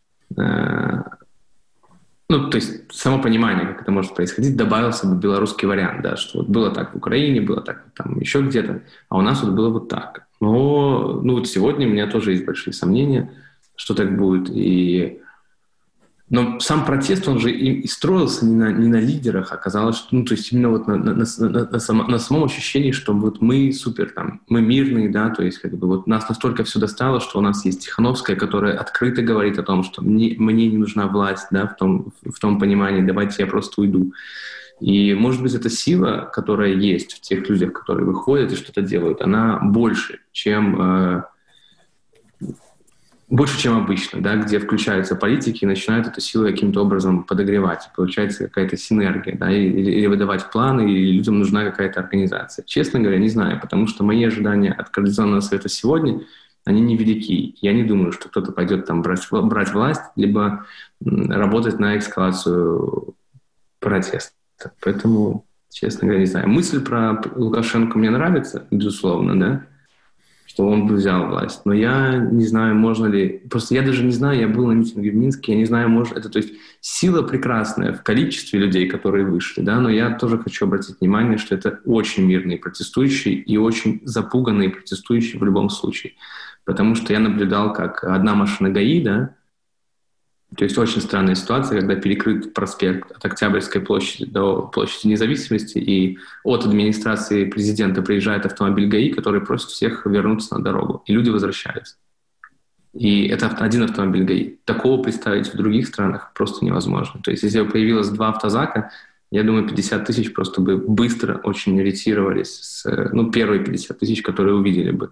Speaker 3: То есть само понимание, как это может происходить, добавился бы белорусский вариант, да, что вот было так в Украине, было так там еще где-то, а у нас вот было вот так. Но вот сегодня у меня тоже есть большие сомнения, что так будет, но сам протест, он же и строился не на лидерах, оказалось, что, то есть именно вот на самом ощущении, что вот мы супер, мы мирные, да, то есть как бы вот нас настолько все достало, что у нас есть Тихановская, которая открыто говорит о том, что мне не нужна власть, да, в том понимании, давайте я просто уйду. И, может быть, эта сила, которая есть в тех людях, которые выходят и что-то делают, она больше, чем обычно, да, где включаются политики и начинают эту силу каким-то образом подогревать. Получается какая-то синергия, да, или выдавать планы, или людям нужна какая-то организация. Честно говоря, не знаю, потому что мои ожидания от Координационного совета сегодня, они невелики. Я не думаю, что кто-то пойдет там брать власть, либо работать на эскалацию протеста. Поэтому, честно говоря, не знаю. Мысль про Лукашенко мне нравится, безусловно, да, что он бы взял власть. Но я не знаю, можно ли... Просто я даже не знаю, я был на митинге в Минске, я не знаю, может... То есть сила прекрасная в количестве людей, которые вышли, да, но я тоже хочу обратить внимание, что это очень мирные протестующие и очень запуганные протестующие в любом случае. Потому что я наблюдал, как одна машина ГАИ, да, то есть очень странная ситуация, когда перекрыт проспект от Октябрьской площади до площади Независимости, и от администрации президента приезжает автомобиль ГАИ, который просит всех вернуться на дорогу, и люди возвращаются. И это один автомобиль ГАИ. Такого представить в других странах просто невозможно. То есть если бы появилось 2 автозака, я думаю, 50 тысяч просто бы быстро очень ретировались. Первые 50 тысяч, которые увидели бы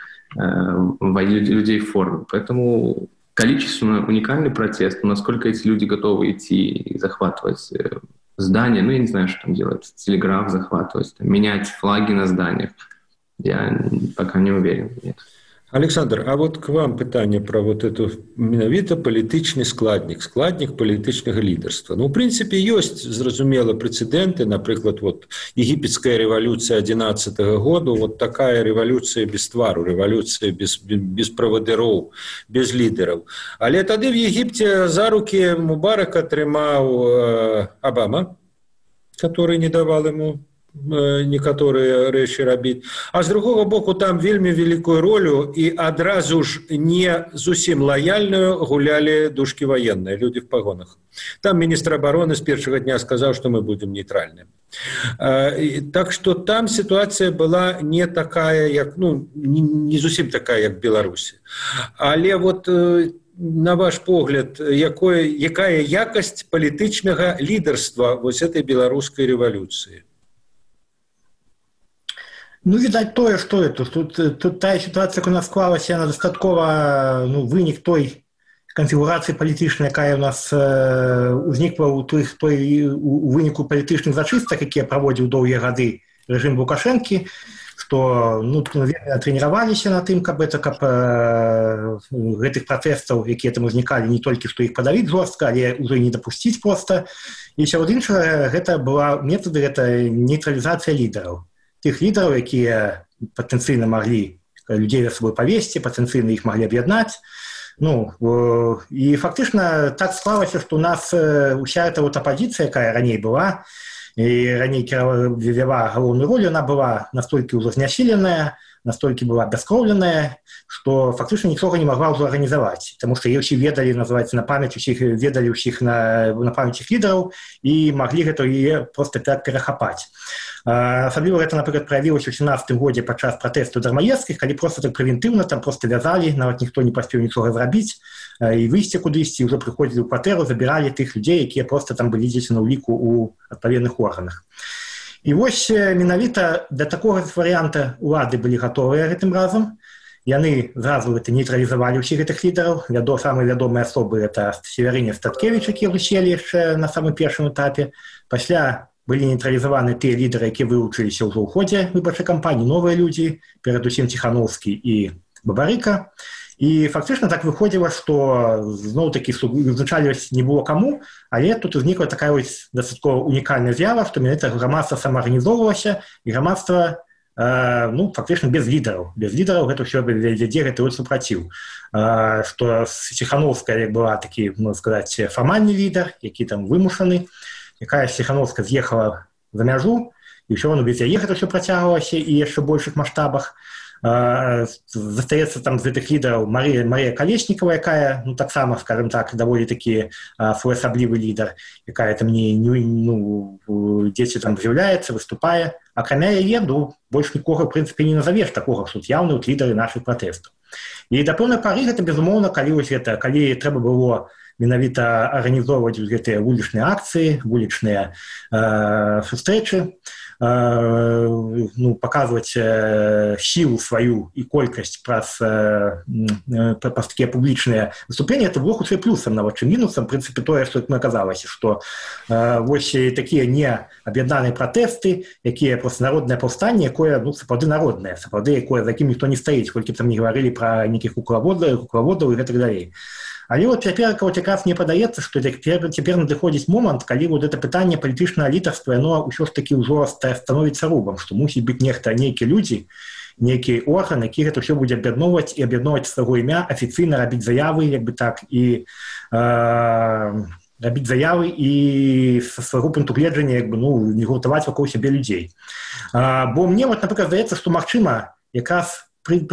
Speaker 3: людей в форме. Поэтому... Количественно уникальный протест, но насколько эти люди готовы идти и захватывать здания, я не знаю, что там делать, телеграф захватывать, менять флаги на зданиях, я пока не уверен. Нет.
Speaker 1: Александр, а вот к вам пытание про вот эту менавіта палітычны складнік палітычнага лідарства. В принципе, ёсць, зразумела, прэцэдэнты, напрыклад, вот егіпецкая рэвалюцыя 11-го году, вот такая рэвалюцыя без твару, рэвалюцыя без правадыроў, без лідараў. Але тады в Егіпце за руки Мубарака трымаў Обама, который не давал ему некаторыя рэчы рабіць. А з другого боку там вельмі великую ролю і адразу ж не зусім лаяльную гулялі душкі военные, люди в погонах. Там министр обороны с первого дня сказал, что мы будем нейтральными. Так что там ситуация была не такая, як, не зусім такая, як в Беларусі. Але вот на ваш погляд, якая якасць палітычнага лідарства вось этой беларускай рэвалюцыі?
Speaker 2: Відаць тое, што тут тая сітуацыя, як у нас склалася, яна дастаткова вынік той канфігурацыі палітычнай, якая у нас узнікла у выніку палітычных зачыстак, якія праводзіў доўгія гады рэжым Лукашэнкі. што трэніраваліся на тым, каб гэтых пратэстаў, якія там узнікалі, не толькі што іх падавіць жорстка, але ўжо не дапусціць проста. І сярод іншага гэта была метады, гэта нейтралізацыя лідараў. Тых лідараў, якія патэнцыйна маглі людзей за сабой павесці, патэнцыйна іх маглі аб'яднаць. І фактычна так склалася, што у нас уся эта апазіцыя, якая раней была, і раней вяла галоўную ролю, она была настолькі ўжо знясіленая, настолькі была бяскроўленая, што фактычна нічога не магла ўжо арганізаваць, таму што ўсе ведалі, называецца, на памяць усіх, ведалі ўсіх на памяць іх лідараў і маглі гэта яе проста перахапаць. Асабліва гэта, напрыклад, праявілася ў 17 годзе падчас пратэсту дармаедскіх, калі проста так прэвентыўна там проста вязалі, нават ніхто не паспеў нічога зрабіць, і выйсці кудысьці, ўжо прыходзілі ў кватэру, забіралі тых людзей, якія проста там былі дзеці на ўліку ў адпаведных органах. І вось менавіта для такога варыянта улады былі гатовыя гэтым разам. Яны зразу нейтралізавалі ўсіх гэтых лідараў. Самыя вядомыя асобы гэта Северыня Статкевіч, якія высели яшчэ на самым першым этапе. Пасля былі нейтралізаваны тыя лідары, якія вылучыліся ўжо ў ходзе выбарчай кампаніі, новыя людзі, перадусім Ціхановскі і Бабарыка. І фактычна так выходзіла, што зноў-такі вызначальваць не было каму, але тут узнікла такая дастаткова унікальная з'ява, што менавіта грамадства самаарганізоўвалася, і грамадства фактычна без лідараў. Без лідараў гэта ўсё вядзе гэты супраціў. Што Ціхановская была такі, можна сказаць, фармальны лідар, які там вымушаны, якая Ціхановская з'ехала за мяжу, і ўсё без яе гэта ўсё працягвалася і яшчэ большых маштабах. Застаецца там з гэтых лідараў Марія Калеснікава, якая, таксама, скажем так, даволі такі своеасаблівы лідар, якая там дзеці там з'яўляецца, выступае. Акрамя яе, больш нікога, в прынцыпе, не назавеш такога, што яўны лідары нашых пратэстаў. І да пэўнай пары гэта, безумоўна, калі трэба было менавіта арганізоўваць гэтыя вулічныя акцыі, вулічныя сустрэчы, паказваць сілу сваю і колькасць праз такія публічныя выступленні, это было хутчэй плюсам, нават чым мінусам. В прынцыпе, тое, што аказалася, што вось такія неаб'яднаныя пратэсты, якія проста народнае паўстанне, якое сапраўды народнае, сапраўды якое, за якім ніхто не стаіць, колькі б там не гаварылі пра нейкіх куклаводаў і гэтак далей. Але цяпер якраз мне падаецца, што цяпер надыходзіць момант, калі гэта пытанне палітычнага лідарства, яно ўсё ж такі ўжо становіцца рубам, што мусіць быць нейкія людзі, нейкі орган, які гэта ўсё будзе аб'ядноўваць і аб'ядноўваць свайго імя, афіцыйна рабіць заявы, і рабіць заявы і са свайго пункту гледжання не гуртаваць вакол сябе людзей. Бо мне, напрыклад, здаецца, што магчыма якраз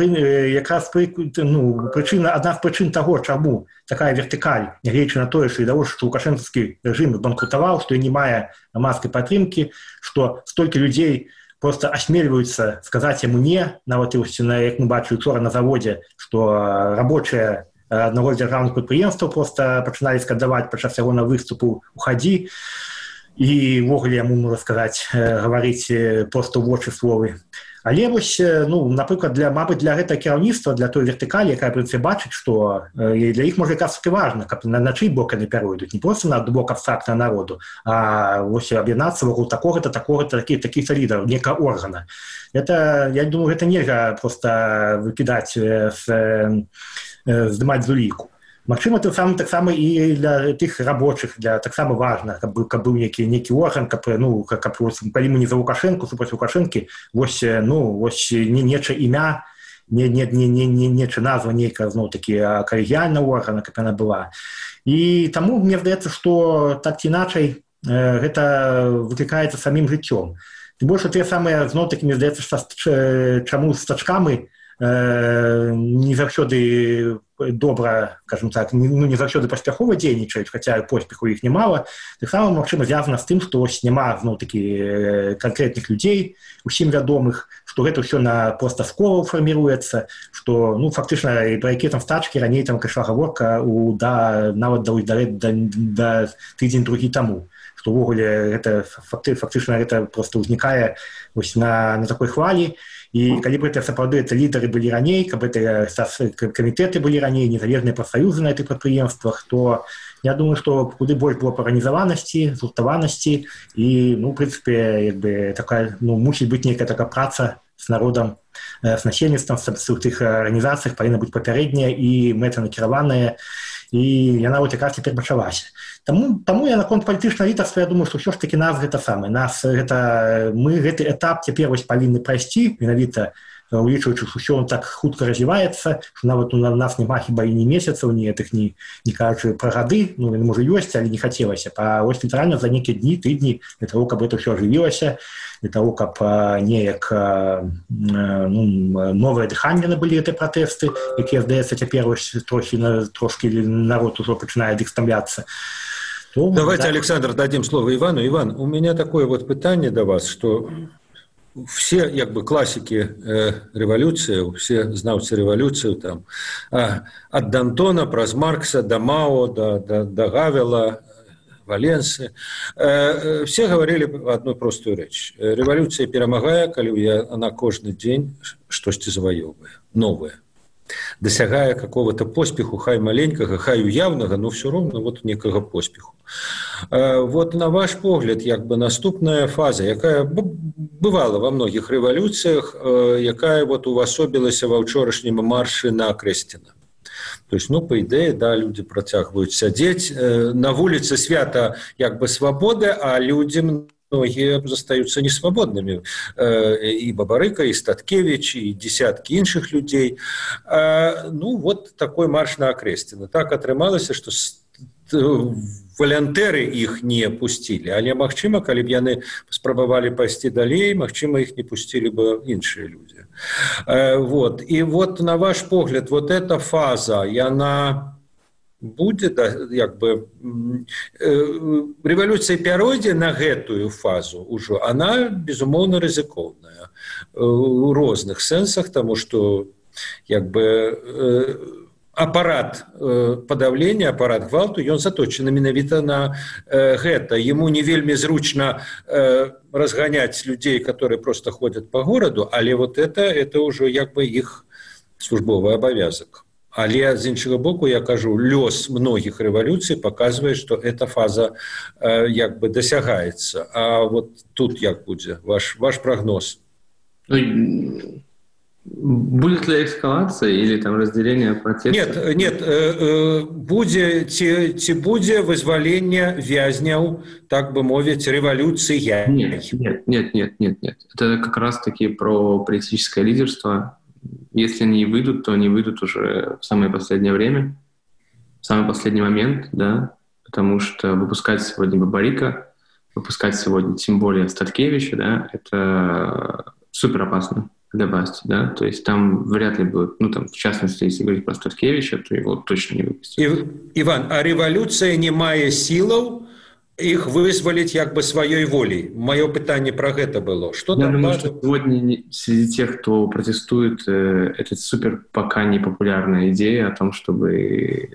Speaker 2: прычына, адна з прычын таго, чаму такая вертыкаль, нягледзячы на тое, што відавочна, што лукашэнкаўскі рэжым банкрутаваў, што не мае грамадскай падтрымкі, што столькі людзей проста асмельваюцца сказаць яму не, нават як мы бачылі учора на заводзе, што рабочыя аднаго з дзяржаўных прадпрыемстваў проста пачыналі скандаваць падчас яго на выступу «Уході», і ўвогуле яму, можна сказаць, гаварыць проста ў вочы словы. Але вось, напрыклад, мабыць, для гэтага кіраўніцтва, для той вертыкалі, якая, в прынцыпе, бачыць, што для іх, можа, якраз важна, каб на чый бок яны пяройдуць, не проста на бок абстрактнага народу, а вось аб'яднацца вакол такога-то, такіх-то лідараў, некага органа. Я думаю, гэта нельга проста выкідаць, здымаць з уліку. Магчыма, таксама і для тых рабочых, таксама важна, каб быў нейкі орган, калі мы не за Лукашэнку, супраць Лукашэнкі, вось неча імя, неча назва нейкая, зноў-такі, калегіяльнага органа, каб яна была. І таму мне здаецца, што так ці іначай гэта выклікаецца самім жыццём. Тым больш, тыя самыя, зноў-такі, мне здаецца, чаму з стачкамі не заўсёды добра, скажем так, не заўсёды паспяхова дзейнічаюць, хаця поспеху іх немала, таксама, магчыма, звязана з тым, што няма, зноў-такі, канкрэтных людзей, усім вядомых, што гэта ўсё проста з колаў фарміруецца, што, фактычна, пра якія там стачкі раней там ішла гаворка нават да тыдзень-другі таму. Што ўвогуле фактычна гэта проста ўзнікае на такой хвалі. І калі б сапраўды лідары былі раней, каб камітэты былі раней, незалежныя прафсаюзы на гэтых прадпрыемствах, то я думаю, што куды больш было арганізаванасці, згуртаванасці і, в прынцыпе, мусіць быць нейкая такая праца з народам, з насельніцтвам, у тых арганізацыях павінна быць папярэдняя і мэтанакіраваная, і яна вот якраз цяпер пачалася. Таму я наконт палітычнага лідарства, я думаю, што ўсё ж такі нас гэта самае. Мы гэты этап цяпер вось павінны прайсці, менавіта улічваючы, што ўсё так хутка развіваецца, што нават у нас няма хіба і ні месяцаў, ні кажучы пра гады, можа ёсць, але не хацелася. Вось літаральна за нейкія дні, тыдні, для того, каб гэта ўсё ажывілася, для того, каб неяк новае дыханне набылі гэтыя пратэсты, якія, здаецца, цяпер трошкі народ ужо пачынае ад іх стамляцца.
Speaker 1: Давайте, Александр, дадим слово Ивану. Иван, у меня такое вот питание до вас, что все классики революции, все знавцы революции, там, от Д'Антона, праз Маркса до Мао, до Гавела, Валенсы, все говорили одну простую речь. Революция перемагае, калі она каждый день что-то завоевывае, новое. Досягая какого-то поспеху, хай маленького, хай уявного, но все равно вот некого поспеху. Вот на ваш погляд, наступная фаза, якая бывала во многих революциях, якая вот увасобилася во вчорашнім марше на Крестина. То есть, по идее, да, люди протягивают сидеть. На улице свято свободы, а люди многие застаются несвободными. И Бабарыка, и Статкевич, и десятки іншых людей. Вот такой марш на Крестина. Так атрымалася, что волонтеры их не пустили. Але, магчыма, калі б яны спрабавалі пайсці далей, магчыма, их не пустили бы іншыя люди. Вот. И вот на ваш погляд, вот эта фаза, яна будет, революция пяройдзе на гэтую фазу уже, она, безумоўна, рызыкоўная у розных сэнсах, тому что аппарат подавления, аппарат гвалту, ён заточены менавіта на гэта. Ему не вельмі зручно разгонять людей, которые просто ходят по городу, але вот это уже их службовый обовязок. Але з іншага боку, я кажу, лёс многих революций показывает, что эта фаза досягается. А вот тут як будзе ваш прогноз?
Speaker 3: Будет ли эскалация или там разделение протестов?
Speaker 1: Нет, будзе вызволение вязняў, так бы мовить, революция?
Speaker 3: Нет. Это как раз-таки про политическое лидерство. Если они выйдут, то они выйдут уже в самое последнее время, в самый последний момент, да, потому что выпускать сегодня Бабарика, выпускать сегодня тем более Статкевича, да, это супер опасно для власти, да, то есть там вряд ли будет, в частности, если говорить про Статкевича, то его точно не выпустят.
Speaker 1: Иван, а революция не мае силов их вызволить своей волей? Мое питание про это было. Что
Speaker 3: я думаю, что сегодня среди тех, кто протестует, это супер пока не популярная идея о том, чтобы...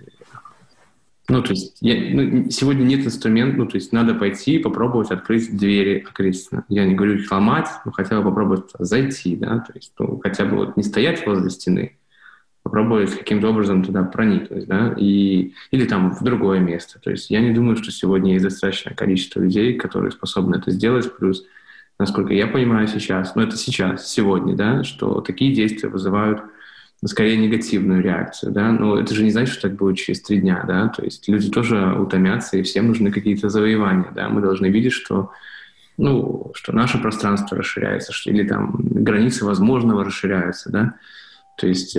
Speaker 3: сегодня нет инструмента, то есть надо пойти и попробовать открыть двери Крестина. Я не говорю их ломать, но хотя бы попробовать зайти, да, то есть хотя бы не стоять возле стены, попробовать каким-то образом туда проникнуть, да, или там в другое место. То есть я не думаю, что сегодня есть достаточное количество людей, которые способны это сделать, плюс, насколько я понимаю сейчас, это сейчас, сегодня, да, что такие действия вызывают скорее негативную реакцию, да, но это же не значит, что так будет через 3 дня, да, то есть люди тоже утомятся, и всем нужны какие-то завоевания, да, мы должны видеть, что наше пространство расширяется, или там границы возможного расширяются, да, то есть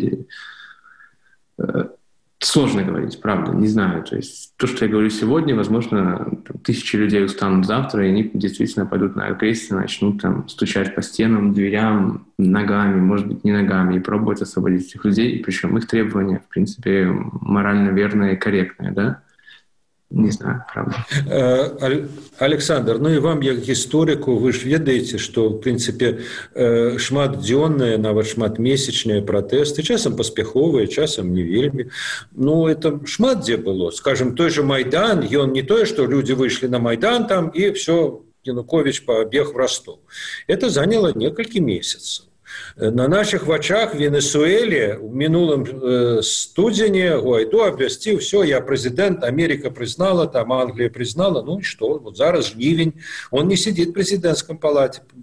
Speaker 3: сложно говорить, правда, не знаю. То есть то, что я говорю сегодня, возможно, 1000 людей устанут завтра, и они действительно пойдут на Крестина, начнут там стучать по стенам, дверям, ногами, может быть, не ногами, и пробовать освободить этих людей. И причем их требования, в принципе, морально верные и корректные, да? Не знаю, правда.
Speaker 1: Александр, и вам, як гісторику, вы ж ведаеце, што, в прынцыпе, шматдзённыя, нават шматмесячныя пратэсты, часам паспяховыя, часам не вельмі. Это шмат дзе было. Скажем, той же Майдан, ён не тое, што люди вышли на Майдан там, и все, Янукович побег в Ростов. Это заняло несколько месяцев. На наших вачах в Венесуэле в минулом студзені Гуайдо обвясціў, все, я президент, Америка признала, там Англия признала, и что? Вот зараз жнівень, он не сидит в президентском палате,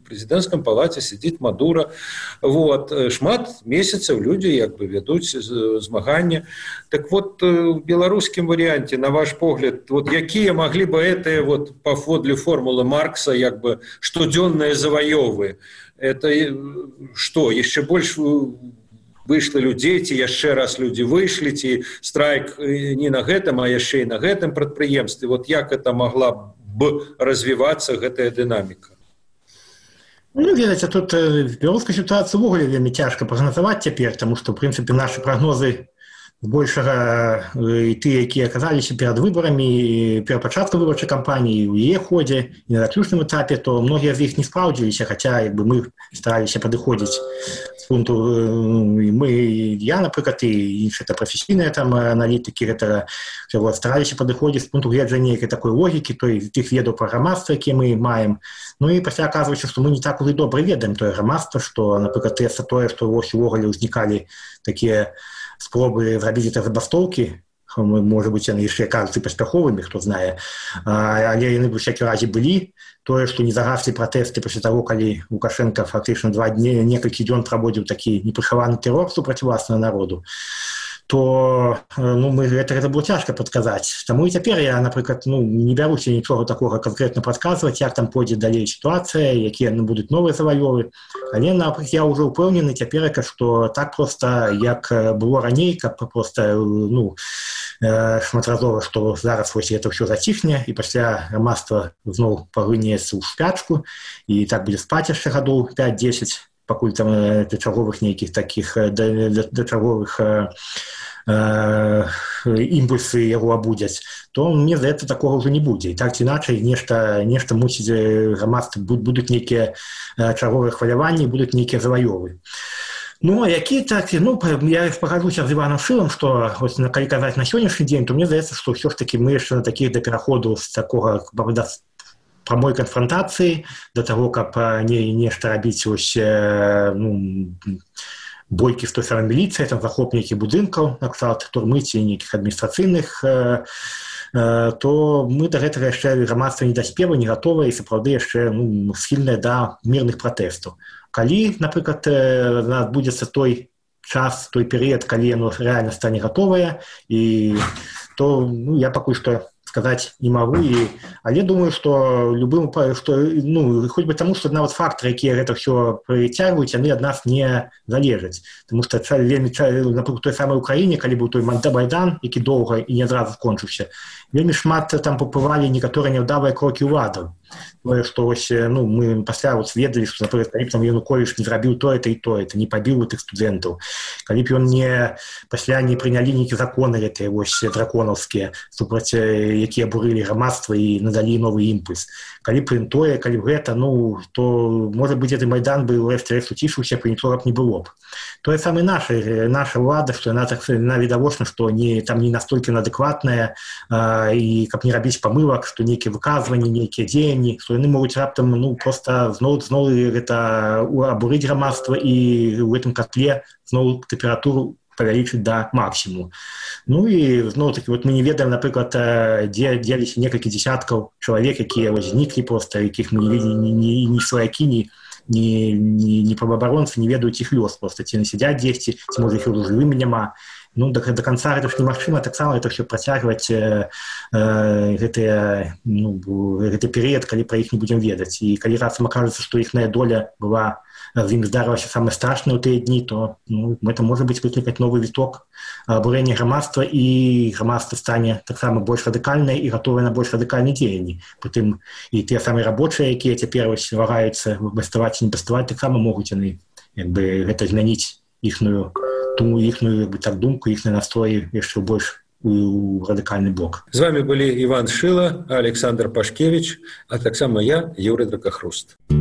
Speaker 1: прэзідэнцкім палаце сядзіць Мадура. Вот. Шмат месяцаў людзі як бы вядуць змаганне. Так вот, в беларускім варыянце, на ваш погляд, вот якія маглі бы гэтыя вот паводле формулы Маркса як бы штодзённыя заваёвы? Это што, яшчэ больш выйшла людзей, ці яшчэ раз людзі выйшлі, ці страйк не на гэтым, а яшчэ і на гэтым прадпрыемстве. Вот як это магла б развівацца гэтая дынаміка?
Speaker 2: Ну, ведаце, тут беларускую сітуацыю ўвогуле вельмі цяжка прагназаваць цяпер, таму што, ў прынцыпе, нашы прагнозы збольшага і тыя, якія аказаліся перад выбарамі, перад пачаткам выбарчай кампаніі, у яе ходзе, і на заключным этапе, то многія з іх не спраўдзіліся, хаця як бы мы стараліся падыходзіць з пункту, я, напрыклад, і іншыя прафесійныя там аналітыкі гэтага, стараліся падыходзіць з пункту гледжання нейкай такой логікі, тых ведаў пра грамадства, якія мы маем. Ну і пасля аказваецца, што мы не так ужо добра ведаем тое грамадства, што, напрыклад, тое, што ўвогуле ўзнікалі такія спробы зрабіць гэта забастоўкі, можа быць, яны яшчэ кажуцца паспяховымі, хто знае, але яны ў всякім разе былі. Тое, што не загаслі пратэсты пасля таго, калі Лукашенко фактычна некалькі дзён праводзіў такі непрыхаваны тэрор супраць уласнага народу, то гэта было цяжка падказаць. Таму і цяпер я, напрыклад, не бяруся нічога такога канкрэтна прадказваць, як там пойдзе далей сітуацыя, якія будуць новыя заваёвы. Але, напрыклад, я ўжо ўпэўнены цяперака, што так проста, як было раней, каб проста, шматразова, што зараз вось гэта ўсё зацішне, і пасля грамадства зноў пагрынецца ў спячку, і так будзе спаць яшчэ гадоў 5-10, пакуль там да чарговых нейкіх такіх, да чарговых імпульсы яго абудзяць, то мне здаецца, такога ўжо не будзе. І так ці іначай нешта мусіць грамадства, будуць нейкія чарговыя хваляванні, будуць нейкія заваёвы. Ну, а які так, я пагадзуся з Іваном Шылам, што калі казаць на сённяшні дзень, то мне здаецца, што ўсё ж такі мы яшчэ на такіх да пераходу з такога прамой канфрантацыі, да таго, каб нешта рабіць бойкі з той самай міліцыі, там захоп нейкіх будынкаў, накшталт турмы ці нейкіх адміністрацыйных, то мы да гэтага яшчэ грамадства не даспела, не гатовае і сапраўды яшчэ схільнае да мірных пратэстаў. Калі, напрыклад, адбудзецца той час, той перыяд, калі яно рэальна стане гатовае, і то я пакуль што сказаць не магу, але думаю, што любым, хоць бы таму, што нават фактары, якія гэта ўсё прыцягваюць, яны ад нас не залежаць. Таму што вельмі, напрыклад, той самай Украіне, калі быў той Майдан, які доўга і не адразу скончыўся, вельмі шмат там папывалі некаторыя няўдалыя крокі ўладаў. Тое, што мы пасля ведалі, што, напрыклад, калі б там Януковіч не зрабіў тое-то і тое-то, не пабіў тых студэнтаў, калі б ён пасля не прынялі нейкі законы гэтыя драконаўскія, супраць якія абурылі грамадства і надалі новы імпульс. Калі б тое, калі б гэта, то, можа быць, гэты Майдан бы рэшт уцішыўся, і нічога б не было б. Тое самае наша ўлада, што яна відавочна, што там не настолькі адэкватная, і каб не рабіць памылак, што нейкія выказванні, нейкія дзеянні, што яны могуць раптам проста зноў гэта абурыць грамадства і ў гэтым котле зноў тэмпературу павялічыць да максімуму. Ну і зноў-такі мы не ведаем, напрыклад, дзе дзеліся некалькі дзесяткаў чалавек, якія зніклі проста, якіх мы не видели ні сваякі, ні праваабаронцы не ведаюць іх лёс, проста ці насядзяць дзесьці, ці можа іх ужо жывымі няма. До канца гэта ж немагчыма, таксама гэта ўсё працягваць гэты перыяд, калі пра іх не будзем ведаць. І калі раптам акажацца, што іхная доля была, з ім здарылася самае страшнае ў тыя дні, то гэта можа быць выклікаць новы віток абурэння грамадства, і грамадства стане таксама больш радыкальнае і гатовае на больш радыкальныя дзеянні. Прытым і тыя самыя рабочыя, якія цяпер вагаюцца баставаць ці не баставаць, таксама могуць яны гэта змяніць іхную думку, іхныя настроі яшчэ больш у радыкальны бок.
Speaker 1: З вами былі Іван Шыла, Александр Пашкевіч, а таксама я, Юрый Дракахруст.